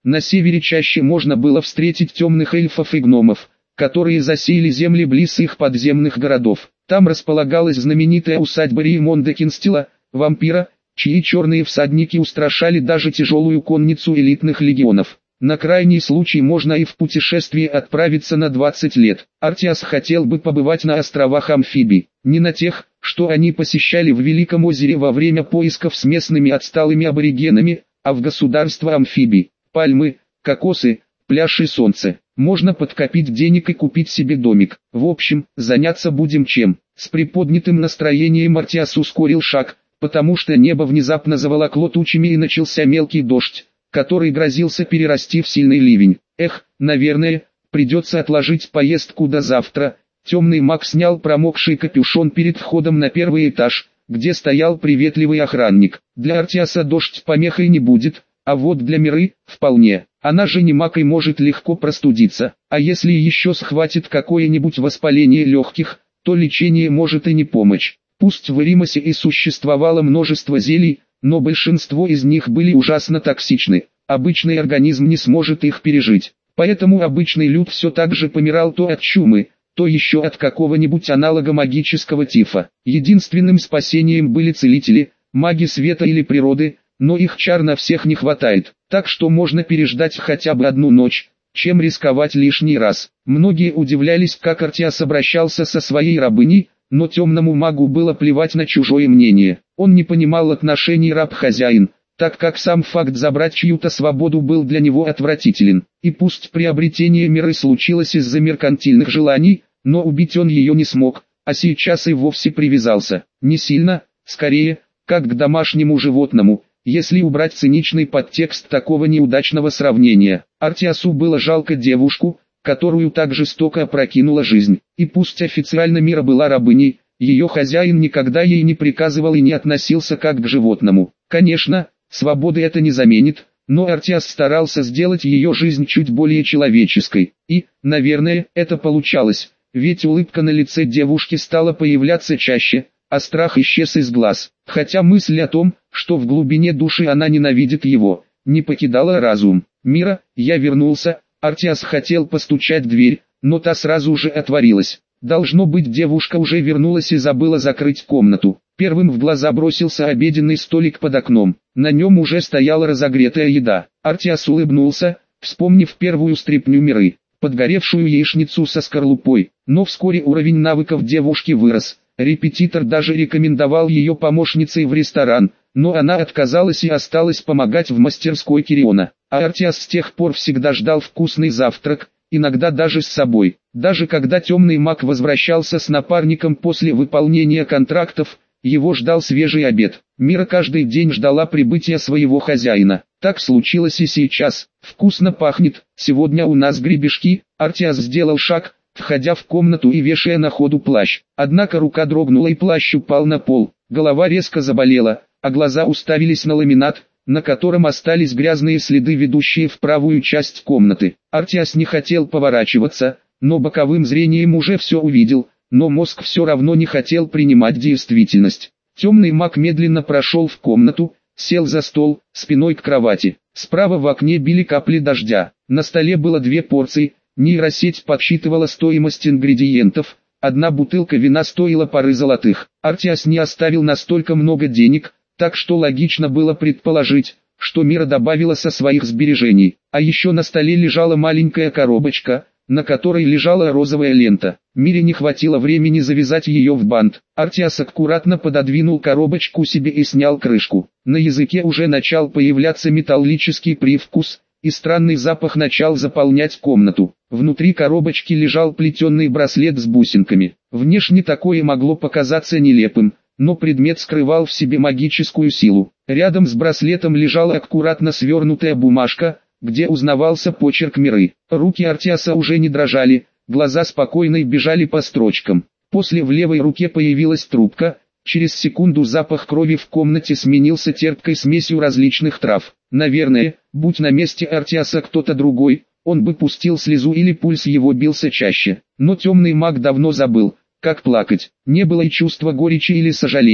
На севере чаще можно было встретить темных эльфов и гномов, которые засеяли земли близ их подземных городов. Там располагалась знаменитая усадьба Реймонда Кинстила, вампира, чьи черные всадники устрашали даже тяжелую конницу элитных легионов. На крайний случай можно и в путешествие отправиться на 20 лет. Артиас хотел бы побывать на островах Амфибий, не на тех, что они посещали в Великом озере во время поисков с местными отсталыми аборигенами, а в государство Амфибий. Пальмы, кокосы, пляж и солнце. Можно подкопить денег и купить себе домик. В общем, заняться будем чем. С приподнятым настроением Артиас ускорил шаг, потому что небо внезапно заволокло тучами и начался мелкий дождь, который грозился перерасти в сильный ливень. Наверное, придется отложить поездку до завтра. Темный маг снял промокший капюшон перед входом на первый этаж, где стоял приветливый охранник. Для Артиаса дождь помехой не будет, а вот для Миры – вполне. Она же не маг и может легко простудиться, а если еще схватит какое-нибудь воспаление легких, то лечение может и не помочь. Пусть в Эримосе и существовало множество зелий, но большинство из них были ужасно токсичны, обычный организм не сможет их пережить. Поэтому обычный люд все так же помирал то от чумы, то еще от какого-нибудь аналога магического тифа. Единственным спасением были целители, маги света или природы, но их чар на всех не хватает, так что можно переждать хотя бы одну ночь, чем рисковать лишний раз. Многие удивлялись, как Артиас обращался со своей рабыней, но темному магу было плевать на чужое мнение. Он не понимал отношений раб-хозяин, так как сам факт забрать чью-то свободу был для него отвратителен. И пусть приобретение Миры случилось из-за меркантильных желаний, но убить он ее не смог, а сейчас и вовсе привязался. Не сильно, скорее, как к домашнему животному, если убрать циничный подтекст такого неудачного сравнения. Артиасу было жалко девушку, которую так жестоко опрокинула жизнь. И пусть официально Мира была рабыней, ее хозяин никогда ей не приказывал и не относился как к животному. Конечно, свободы это не заменит, но Артиас старался сделать ее жизнь чуть более человеческой. И, наверное, это получалось, ведь улыбка на лице девушки стала появляться чаще, а страх исчез из глаз. Хотя мысль о том, что в глубине души она ненавидит его, не покидала разум. «Мира, я вернулся». Артиас хотел постучать в дверь, но та сразу же отворилась. Должно быть, девушка уже вернулась и забыла закрыть комнату. Первым в глаза бросился обеденный столик под окном. На нем уже стояла разогретая еда. Артиас улыбнулся, вспомнив первую стряпню Миры, подгоревшую яичницу со скорлупой. Но вскоре уровень навыков девушки вырос. Репетитор даже рекомендовал ее помощницей в ресторан, но она отказалась и осталась помогать в мастерской Кириона. А Артиас с тех пор всегда ждал вкусный завтрак, иногда даже с собой. Даже когда темный маг возвращался с напарником после выполнения контрактов, его ждал свежий обед. Мира каждый день ждала прибытия своего хозяина. Так случилось и сейчас. «Вкусно пахнет, сегодня у нас гребешки». Артиас сделал шаг, входя в комнату и вешая на ходу плащ. Однако рука дрогнула и плащ упал на пол. Голова резко заболела, а глаза уставились на ламинат, на котором остались грязные следы, ведущие в правую часть комнаты. Артиас не хотел поворачиваться, но боковым зрением уже все увидел, но мозг все равно не хотел принимать действительность. Темный маг медленно прошел в комнату, сел за стол, спиной к кровати. Справа в окне били капли дождя. На столе было 2 порции, нейросеть подсчитывала стоимость ингредиентов, одна бутылка вина стоила пары золотых. Артиас не оставил настолько много денег, так что логично было предположить, что Мира добавила со своих сбережений. А еще на столе лежала маленькая коробочка, на которой лежала розовая лента. Мире не хватило времени завязать ее в бант. Артиас аккуратно пододвинул коробочку себе и снял крышку. На языке уже начал появляться металлический привкус, и странный запах начал заполнять комнату. Внутри коробочки лежал плетеный браслет с бусинками. Внешне такое могло показаться нелепым, но предмет скрывал в себе магическую силу. Рядом с браслетом лежала аккуратно свернутая бумажка, где узнавался почерк Миры. Руки Артиаса уже не дрожали, глаза спокойно бежали по строчкам. После в левой руке появилась трубка, через секунду запах крови в комнате сменился терпкой смесью различных трав. Наверное, будь на месте Артиаса кто-то другой, он бы пустил слезу или пульс его бился чаще. Но темный маг давно забыл, как плакать. Не было и чувства горечи или сожаления,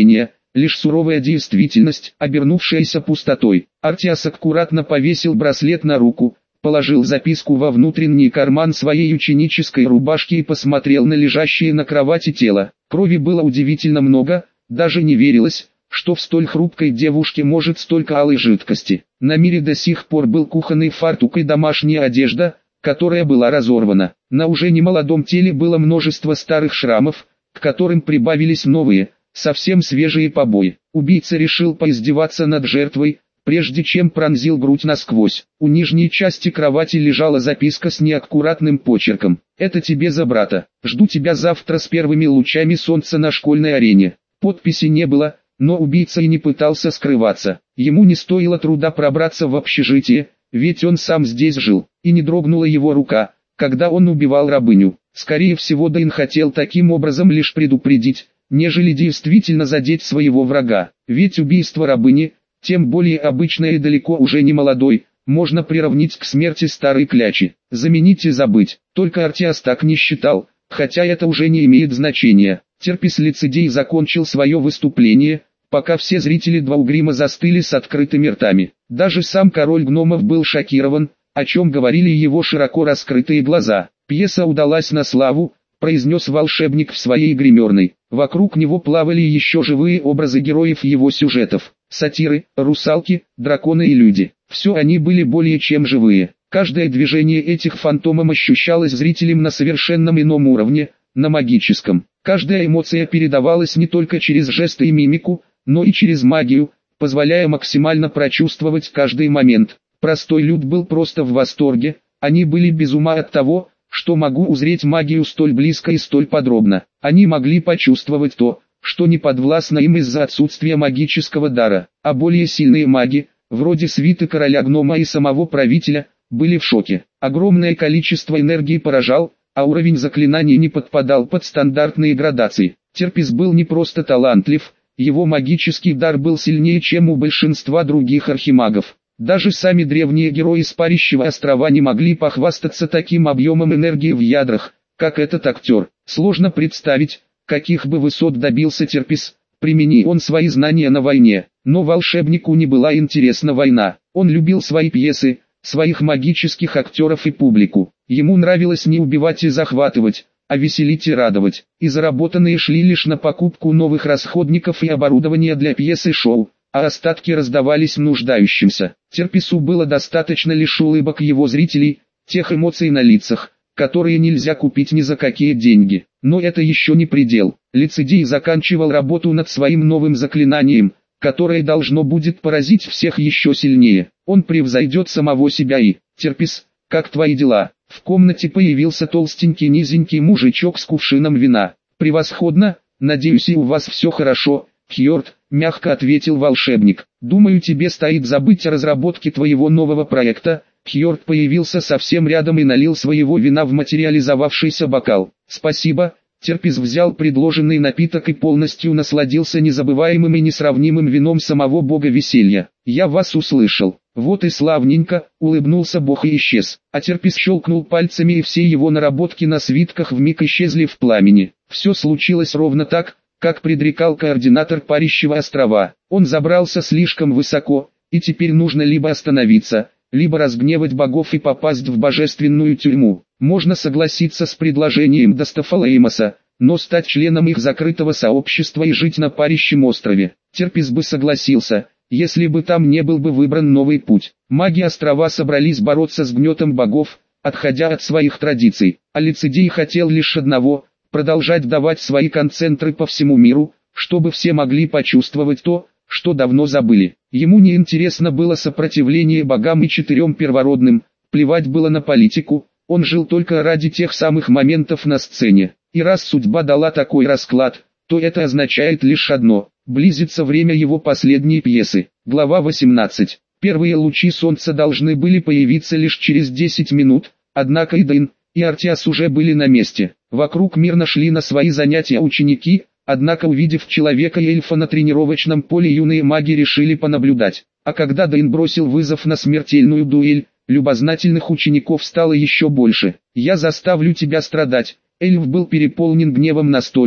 лишь суровая действительность, обернувшаяся пустотой. Артиас аккуратно повесил браслет на руку, положил записку во внутренний карман своей ученической рубашки и посмотрел на лежащее на кровати тело. Крови было удивительно много, даже не верилось, что в столь хрупкой девушке может столько алой жидкости. На Мире до сих пор был кухонный фартук и домашняя одежда, которая была разорвана. На уже немолодом теле было множество старых шрамов, к которым прибавились новые, совсем свежие побои. Убийца решил поиздеваться над жертвой, прежде чем пронзил грудь насквозь. У нижней части кровати лежала записка с неаккуратным почерком. «Это тебе за брата. Жду тебя завтра с первыми лучами солнца на школьной арене». Подписи не было, но убийца и не пытался скрываться. Ему не стоило труда пробраться в общежитие, ведь он сам здесь жил, и не дрогнула его рука, когда он убивал рабыню. Скорее всего, Дэйн хотел таким образом лишь предупредить, нежели действительно задеть своего врага. Ведь убийство рабыни, тем более обычное и далеко уже не молодой, можно приравнять к смерти старой клячи. Заменить и забыть. Только Артиас так не считал, хотя это уже не имеет значения. Терпис Лицедей закончил свое выступление, пока все зрители Дваугрима застыли с открытыми ртами. Даже сам король гномов был шокирован, о чем говорили его широко раскрытые глаза. «Пьеса удалась на славу», — произнес волшебник в своей гримерной. Вокруг него плавали еще живые образы героев его сюжетов. Сатиры, русалки, драконы и люди. Все они были более чем живые. Каждое движение этих фантомов ощущалось зрителем на совершенно ином уровне, на магическом. Каждая эмоция передавалась не только через жесты и мимику, но и через магию, позволяя максимально прочувствовать каждый момент. Простой люд был просто в восторге, они были без ума от того, что могу узреть магию столь близко и столь подробно. Они могли почувствовать то, что не подвластно им из-за отсутствия магического дара, а более сильные маги, вроде свиты короля гнома и самого правителя, были в шоке. Огромное количество энергии поражал, а уровень заклинаний не подпадал под стандартные градации. Терпис был не просто талантлив, его магический дар был сильнее, чем у большинства других архимагов. Даже сами древние герои Спарящего острова не могли похвастаться таким объемом энергии в ядрах, как этот актер. Сложно представить, каких бы высот добился Терпис, примени он свои знания на войне. Но волшебнику не была интересна война. Он любил свои пьесы, своих магических актеров и публику. Ему нравилось не убивать и захватывать, а веселить и радовать. И заработанные шли лишь на покупку новых расходников и оборудования для пьес и шоу, а остатки раздавались нуждающимся. Терпису было достаточно лишь улыбок его зрителей, тех эмоций на лицах, которые нельзя купить ни за какие деньги. Но это еще не предел. Лицедей заканчивал работу над своим новым заклинанием, которое должно будет поразить всех еще сильнее. Он превзойдет самого себя и... «Терпис, как твои дела?» В комнате появился толстенький низенький мужичок с кувшином вина. «Превосходно, надеюсь, и у вас все хорошо, Хьорд», — мягко ответил волшебник. «Думаю, тебе стоит забыть о разработке твоего нового проекта». Хьорд появился совсем рядом и налил своего вина в материализовавшийся бокал. «Спасибо». Терпис взял предложенный напиток и полностью насладился незабываемым и несравнимым вином самого бога веселья. «Я вас услышал. Вот и славненько», — улыбнулся бог и исчез. А Терпис щелкнул пальцами, и все его наработки на свитках вмиг исчезли в пламени. Все случилось ровно так, как предрекал координатор Парящего острова. Он забрался слишком высоко, и теперь нужно либо остановиться, либо разгневать богов и попасть в божественную тюрьму. Можно согласиться с предложением Достафалеймоса, но стать членом их закрытого сообщества и жить на Парящем острове. Терпис бы согласился, если бы там не был бы выбран новый путь. Маги острова собрались бороться с гнетом богов, отходя от своих традиций. А Лицедей хотел лишь одного – продолжать давать свои концентры по всему миру, чтобы все могли почувствовать то, что давно забыли. Ему не интересно было сопротивление богам и четырем первородным, плевать было на политику, он жил только ради тех самых моментов на сцене. И раз судьба дала такой расклад, то это означает лишь одно – близится время его последней пьесы. Глава 18. Первые лучи солнца должны были появиться лишь через 10 минут, однако и Дэйн, и Артиас уже были на месте. Вокруг мирно шли на свои занятия ученики, однако увидев человека и эльфа на тренировочном поле, юные маги решили понаблюдать. А когда Дэйн бросил вызов на смертельную дуэль, любознательных учеников стало еще больше. «Я заставлю тебя страдать». Эльф был переполнен гневом настолько,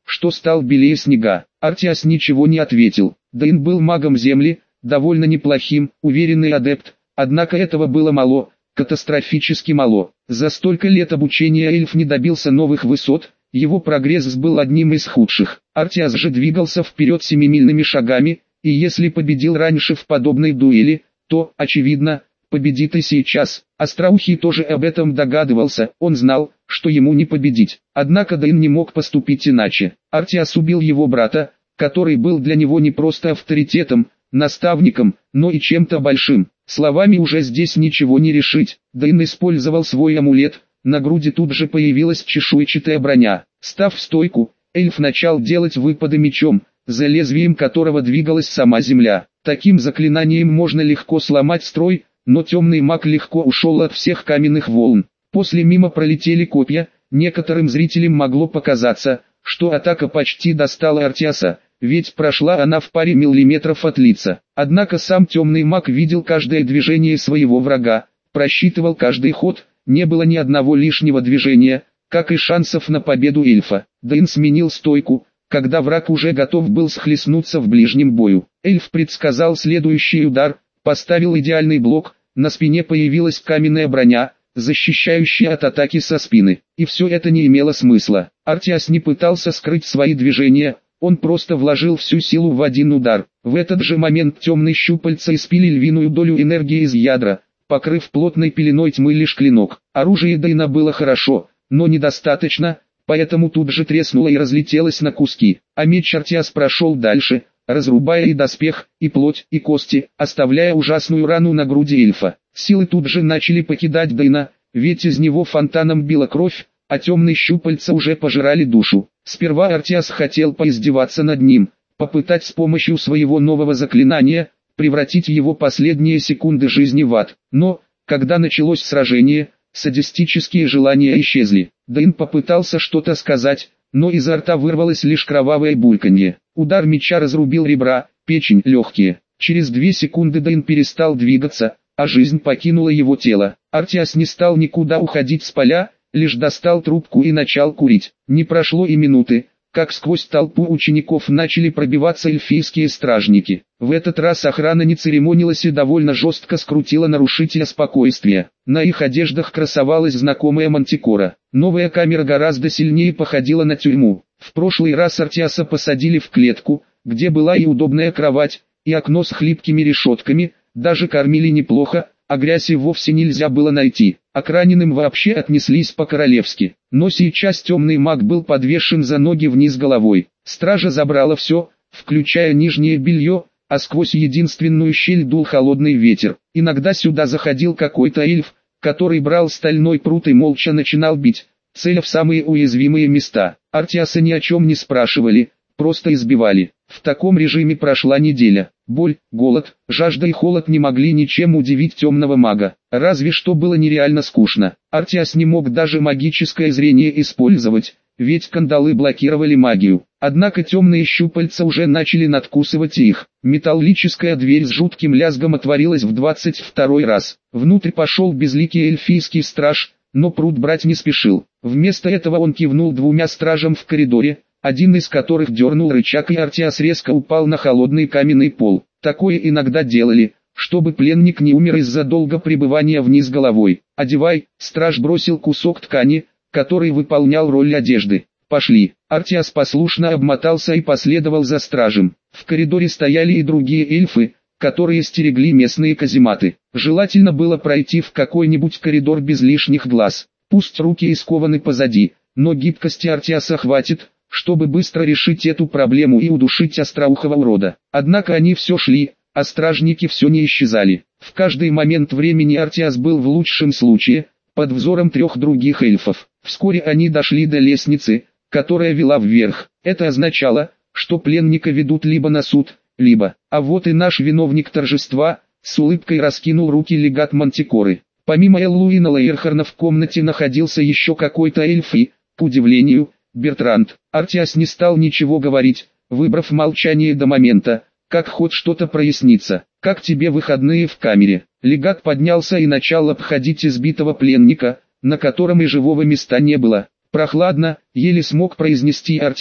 что стал белее снега. Артиас ничего не ответил. Дэйн был магом Земли, довольно неплохим, уверенный адепт, однако этого было мало, катастрофически мало. За столько лет обучения эльф не добился новых высот, его прогресс был одним из худших. Артиас же двигался вперед семимильными шагами, и если победил раньше в подобной дуэли, то, очевидно, победит и сейчас. Остроухий тоже об этом догадывался, он знал, что ему не победить. Однако Дэйн не мог поступить иначе. Артиас убил его брата, который был для него не просто авторитетом, наставником, но и чем-то большим. Словами уже здесь ничего не решить. Дэйн использовал свой амулет, на груди тут же появилась чешуйчатая броня. Став в стойку, эльф начал делать выпады мечом, за лезвием которого двигалась сама земля. Таким заклинанием можно легко сломать строй, но темный маг легко ушел от всех каменных волн. После мимо пролетели копья, некоторым зрителям могло показаться, что атака почти достала Артиаса, ведь прошла она в паре миллиметров от лица. Однако сам темный маг видел каждое движение своего врага, просчитывал каждый ход, не было ни одного лишнего движения, как и шансов на победу эльфа. Дэйн сменил стойку, когда враг уже готов был схлестнуться в ближнем бою. Эльф предсказал следующий удар, поставил идеальный блок, на спине появилась каменная броня, защищающая от атаки со спины. И все это не имело смысла. Артиас не пытался скрыть свои движения, он просто вложил всю силу в один удар. В этот же момент темные щупальца испили львиную долю энергии из ядра, покрыв плотной пеленой тьмы лишь клинок. Оружие Дэйна было хорошо, но недостаточно, поэтому тут же треснуло и разлетелось на куски. А меч Артиас прошел дальше, разрубая и доспех, и плоть, и кости, оставляя ужасную рану на груди эльфа. Силы тут же начали покидать Дэйна, ведь из него фонтаном била кровь, а темные щупальца уже пожирали душу. Сперва Артиас хотел поиздеваться над ним, попытать с помощью своего нового заклинания, превратить его последние секунды жизни в ад. Но, когда началось сражение, садистические желания исчезли. Дэйн попытался что-то сказать, но изо рта вырвалось лишь кровавое бульканье. Удар меча разрубил ребра, печень, легкие. Через 2 секунды Дэйн перестал двигаться, а жизнь покинула его тело. Артиас не стал никуда уходить с поля, лишь достал трубку и начал курить. Не прошло и минуты, как сквозь толпу учеников начали пробиваться эльфийские стражники. В этот раз охрана не церемонилась и довольно жестко скрутила нарушителя спокойствия. На их одеждах красовалась знакомая мантикора. Новая камера гораздо сильнее походила на тюрьму. В прошлый раз Артиаса посадили в клетку, где была и удобная кровать, и окно с хлипкими решетками, даже кормили неплохо, а грязи вовсе нельзя было найти. А к раненым вообще отнеслись по-королевски. Но сейчас темный маг был подвешен за ноги вниз головой. Стража забрала все, включая нижнее белье, а сквозь единственную щель дул холодный ветер. Иногда сюда заходил какой-то эльф, который брал стальной прут и молча начинал бить, целя в самые уязвимые места. Артиаса ни о чем не спрашивали, просто избивали. В таком режиме прошла неделя. Боль, голод, жажда и холод не могли ничем удивить темного мага. Разве что было нереально скучно. Артиас не мог даже магическое зрение использовать, ведь кандалы блокировали магию. Однако темные щупальца уже начали надкусывать их. Металлическая дверь с жутким лязгом отворилась в 22-й раз. Внутрь пошел безликий эльфийский страж, но прут брать не спешил. Вместо этого он кивнул 2 стражам в коридоре, один из которых дернул рычаг, и Артиас резко упал на холодный каменный пол. Такое иногда делали, чтобы пленник не умер из-за долгого пребывания вниз головой. «Одевай», страж бросил кусок ткани, который выполнял роль одежды. «Пошли». Артиас послушно обмотался и последовал за стражем. В коридоре стояли и другие эльфы, которые стерегли местные казематы. Желательно было пройти в какой-нибудь коридор без лишних глаз. Пусть руки скованы позади, но гибкости Артиаса хватит, чтобы быстро решить эту проблему и удушить остроухого урода. Однако они все шли, а стражники все не исчезали. В каждый момент времени Артиас был в лучшем случае под взором 3 других эльфов. Вскоре они дошли до лестницы, которая вела вверх. Это означало, что пленника ведут либо на суд, либо... А вот и наш виновник торжества, с улыбкой раскинул руки легат Мантикоры. Помимо Эллуина Лейерхарна в комнате находился еще какой-то эльф и, к удивлению, Бертранд. Артиас не стал ничего говорить, выбрав молчание до момента, как хоть что-то прояснится. «Как тебе выходные в камере?» Легат поднялся и начал обходить избитого пленника, на котором и живого места не было. «Прохладно», еле смог произнести Артиас,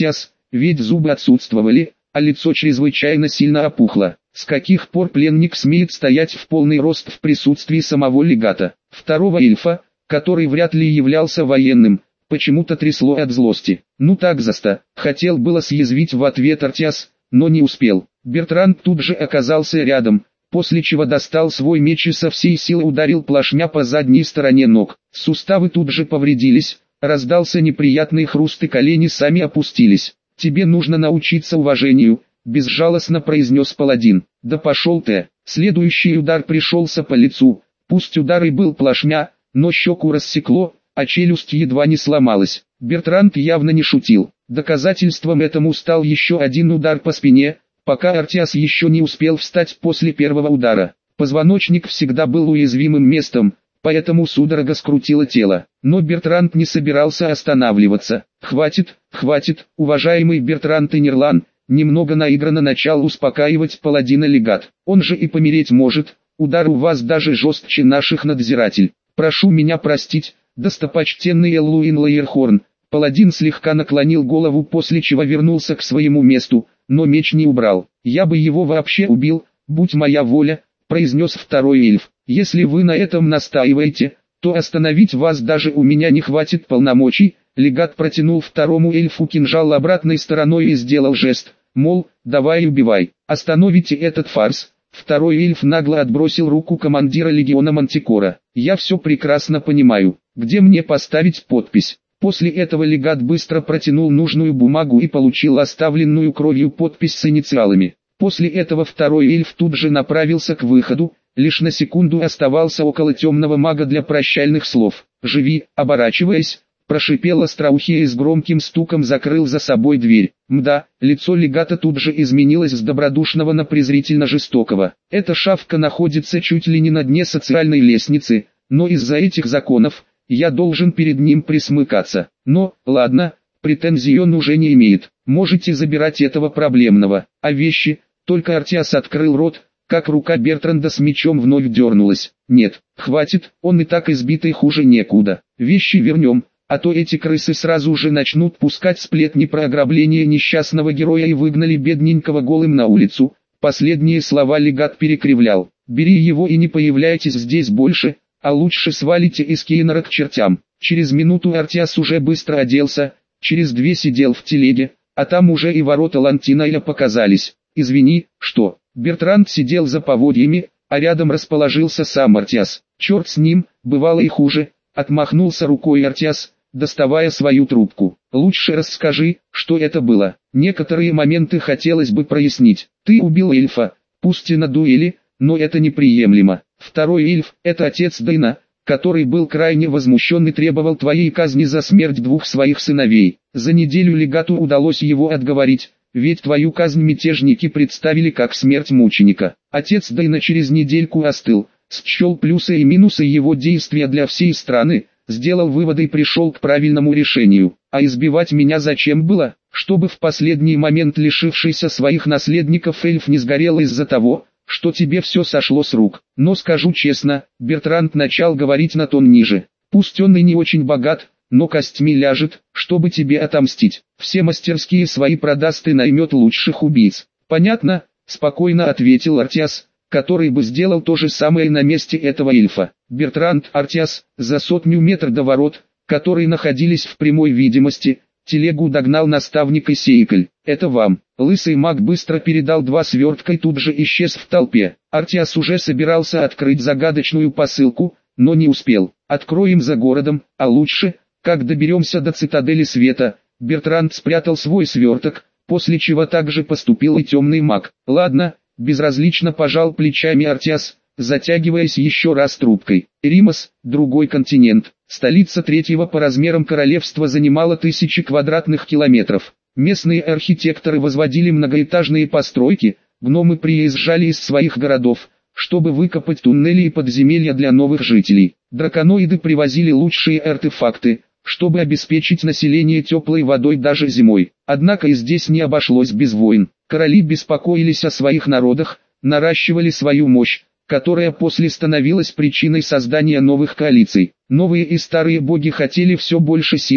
ведь зубы отсутствовали, а лицо чрезвычайно сильно опухло. С каких пор пленник смеет стоять в полный рост в присутствии самого легата? Второго эльфа, который вряд ли являлся военным, почему-то трясло от злости. «Ну так заста», хотел было съязвить в ответ Артиас, но не успел. Бертранд тут же оказался рядом, после чего достал свой меч и со всей силы ударил плашмя по задней стороне ног. Суставы тут же повредились, раздался неприятный хруст и колени сами опустились. «Тебе нужно научиться уважению», — безжалостно произнес паладин. «Да пошел ты!» Следующий удар пришелся по лицу, пусть удар и был плашмя, но щеку рассекло, а челюсть едва не сломалась. Бертранд явно не шутил. Доказательством этому стал еще один удар по спине, пока Артиас еще не успел встать после первого удара. Позвоночник всегда был уязвимым местом, поэтому судорога скрутила тело. Но Бертранд не собирался останавливаться. «Хватит, хватит, уважаемый Бертранд Инерлан», немного наигранно начал успокаивать паладина легат. «Он же и помереть может, удар у вас даже жестче наших, надзиратель. Прошу меня простить, достопочтенный Эллуин Лаерхорн». Паладин слегка наклонил голову, после чего вернулся к своему месту, но меч не убрал. «Я бы его вообще убил, будь моя воля», — произнес второй эльф. «Если вы на этом настаиваете, то остановить вас даже у меня не хватит полномочий». Легат протянул второму эльфу кинжал обратной стороной и сделал жест, мол, давай убивай. «Остановите этот фарс». Второй эльф нагло отбросил руку командира легиона Мантикора. «Я все прекрасно понимаю. Где мне поставить подпись?» После этого легат быстро протянул нужную бумагу и получил оставленную кровью подпись с инициалами. После этого второй эльф тут же направился к выходу, лишь на секунду оставался около темного мага для прощальных слов. «Живи», оборачиваясь, прошипел остроухий и с громким стуком закрыл за собой дверь. Мда, лицо легата тут же изменилось с добродушного на презрительно жестокого. «Эта шавка находится чуть ли не на дне социальной лестницы, но из-за этих законов я должен перед ним присмыкаться. Но, ладно, претензий он уже не имеет. Можете забирать этого проблемного. А вещи?» Только Артиас открыл рот, как рука Бертранда с мечом вновь дернулась. «Нет, хватит, он и так избитый, хуже некуда. Вещи вернем, а то эти крысы сразу же начнут пускать сплетни про ограбление несчастного героя и выгнали бедненького голым на улицу». Последние слова легат перекривлял. «Бери его и не появляйтесь здесь больше, а лучше свалите из Кейнора к чертям». Через минуту Артиас уже быстро оделся, через 2 сидел в телеге, а там уже и ворота Лантинайля показались. «Извини, что?» Бертранд сидел за поводьями, а рядом расположился сам Артиас. «Черт с ним, бывало и хуже», — отмахнулся рукой Артиас, доставая свою трубку. «Лучше расскажи, что это было. Некоторые моменты хотелось бы прояснить. Ты убил эльфа, пусть и на дуэли, но это неприемлемо. Второй эльф — это отец Дейна, который был крайне возмущен и требовал твоей казни за смерть 2 своих сыновей. За неделю легату удалось его отговорить, ведь твою казнь мятежники представили как смерть мученика. Отец Дейна через недельку остыл, счел плюсы и минусы его действия для всей страны, сделал выводы и пришел к правильному решению. А избивать меня зачем было? Чтобы в последний момент лишившийся своих наследников эльф не сгорел из-за того, что тебе все сошло с рук. Но скажу честно», Бертранд начал говорить на тон ниже. «Пусть он и не очень богат, но костьми ляжет, чтобы тебе отомстить. Все мастерские свои продаст и наймет лучших убийц». «Понятно», — спокойно ответил Артиас, который бы сделал то же самое на месте этого эльфа. Бертранд Артиас, за 100 метров до ворот, которые находились в прямой видимости, телегу догнал наставник Исейкль. «Это вам». Лысый маг быстро передал 2 свертка и тут же исчез в толпе. Артиас уже собирался открыть загадочную посылку, но не успел. «Откроем за городом, а лучше, как доберемся до цитадели света». Бертранд спрятал свой сверток, после чего также поступил и темный маг. «Ладно», безразлично пожал плечами Артиас, затягиваясь еще раз трубкой. Римас, другой континент, столица 3-го по размерам королевства, занимала 1000 квадратных километров. Местные архитекторы возводили многоэтажные постройки, гномы приезжали из своих городов, чтобы выкопать туннели и подземелья для новых жителей. Драконоиды привозили лучшие артефакты, чтобы обеспечить население теплой водой даже зимой. Однако и здесь не обошлось без войн. Короли беспокоились о своих народах, наращивали свою мощь, которая после становилась причиной создания новых коалиций. Новые и старые боги хотели все больше силы,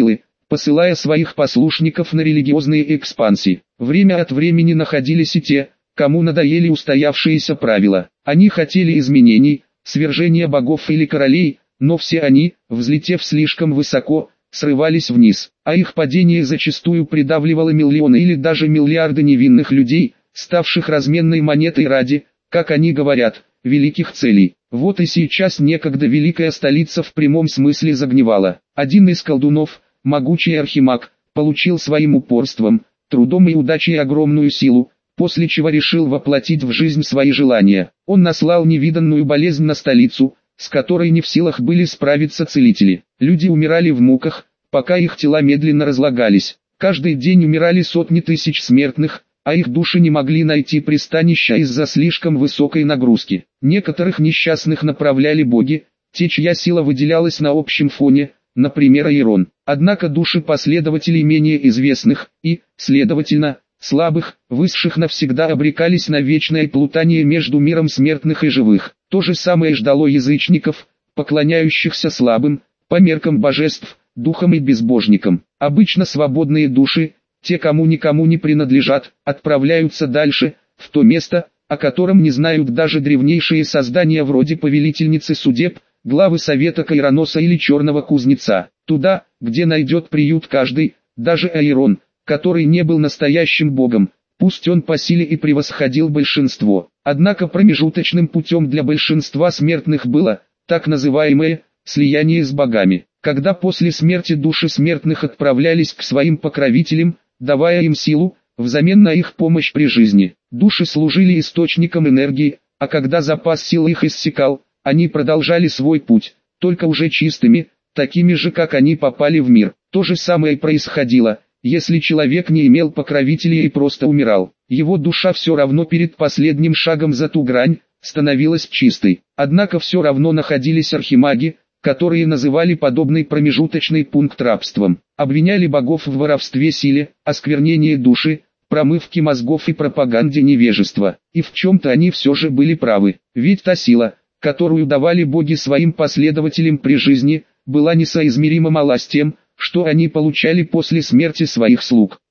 посылая своих послушников на религиозные экспансии. Время от времени находились и те, кому надоели устоявшиеся правила. Они хотели изменений, свержения богов или королей, но все они, взлетев слишком высоко, срывались вниз, а их падение зачастую придавливало миллионы или даже миллиарды невинных людей, ставших разменной монетой ради, как они говорят, великих целей. Вот и сейчас некогда великая столица в прямом смысле загнивала. Один из колдунов, могучий архимаг, получил своим упорством, трудом и удачей огромную силу, после чего решил воплотить в жизнь свои желания. Он наслал невиданную болезнь на столицу, с которой не в силах были справиться целители. Люди умирали в муках, пока их тела медленно разлагались. Каждый день умирали сотни тысяч смертных, а их души не могли найти пристанища из-за слишком высокой нагрузки. Некоторых несчастных направляли боги, те, чья сила выделялась на общем фоне, например Аирон. Однако души последователей менее известных и, следовательно, слабых, высших навсегда обрекались на вечное плутание между миром смертных и живых. То же самое ждало язычников, поклоняющихся слабым, по меркам божеств, духам и безбожникам. Обычно свободные души, те, кому никому не принадлежат, отправляются дальше, в то место, о котором не знают даже древнейшие создания вроде повелительницы судеб, главы совета Кайроноса или черного кузнеца. Туда, где найдет приют каждый, даже Аирон, который не был настоящим богом, пусть он по силе и превосходил большинство. Однако промежуточным путем для большинства смертных было, так называемое, слияние с богами. Когда после смерти души смертных отправлялись к своим покровителям, давая им силу, взамен на их помощь при жизни. Души служили источником энергии, а когда запас сил их иссякал, они продолжали свой путь, только уже чистыми, такими же как они попали в мир. То же самое происходило, если человек не имел покровителей и просто умирал. Его душа все равно перед последним шагом за ту грань, становилась чистой. Однако все равно находились архимаги, которые называли подобный промежуточный пункт рабством. Обвиняли богов в воровстве, силе, осквернении души, промывке мозгов и пропаганде невежества. И в чем-то они все же были правы. Ведь та сила, которую давали боги своим последователям при жизни, была несоизмеримо мала с тем, что они получали после смерти своих слуг.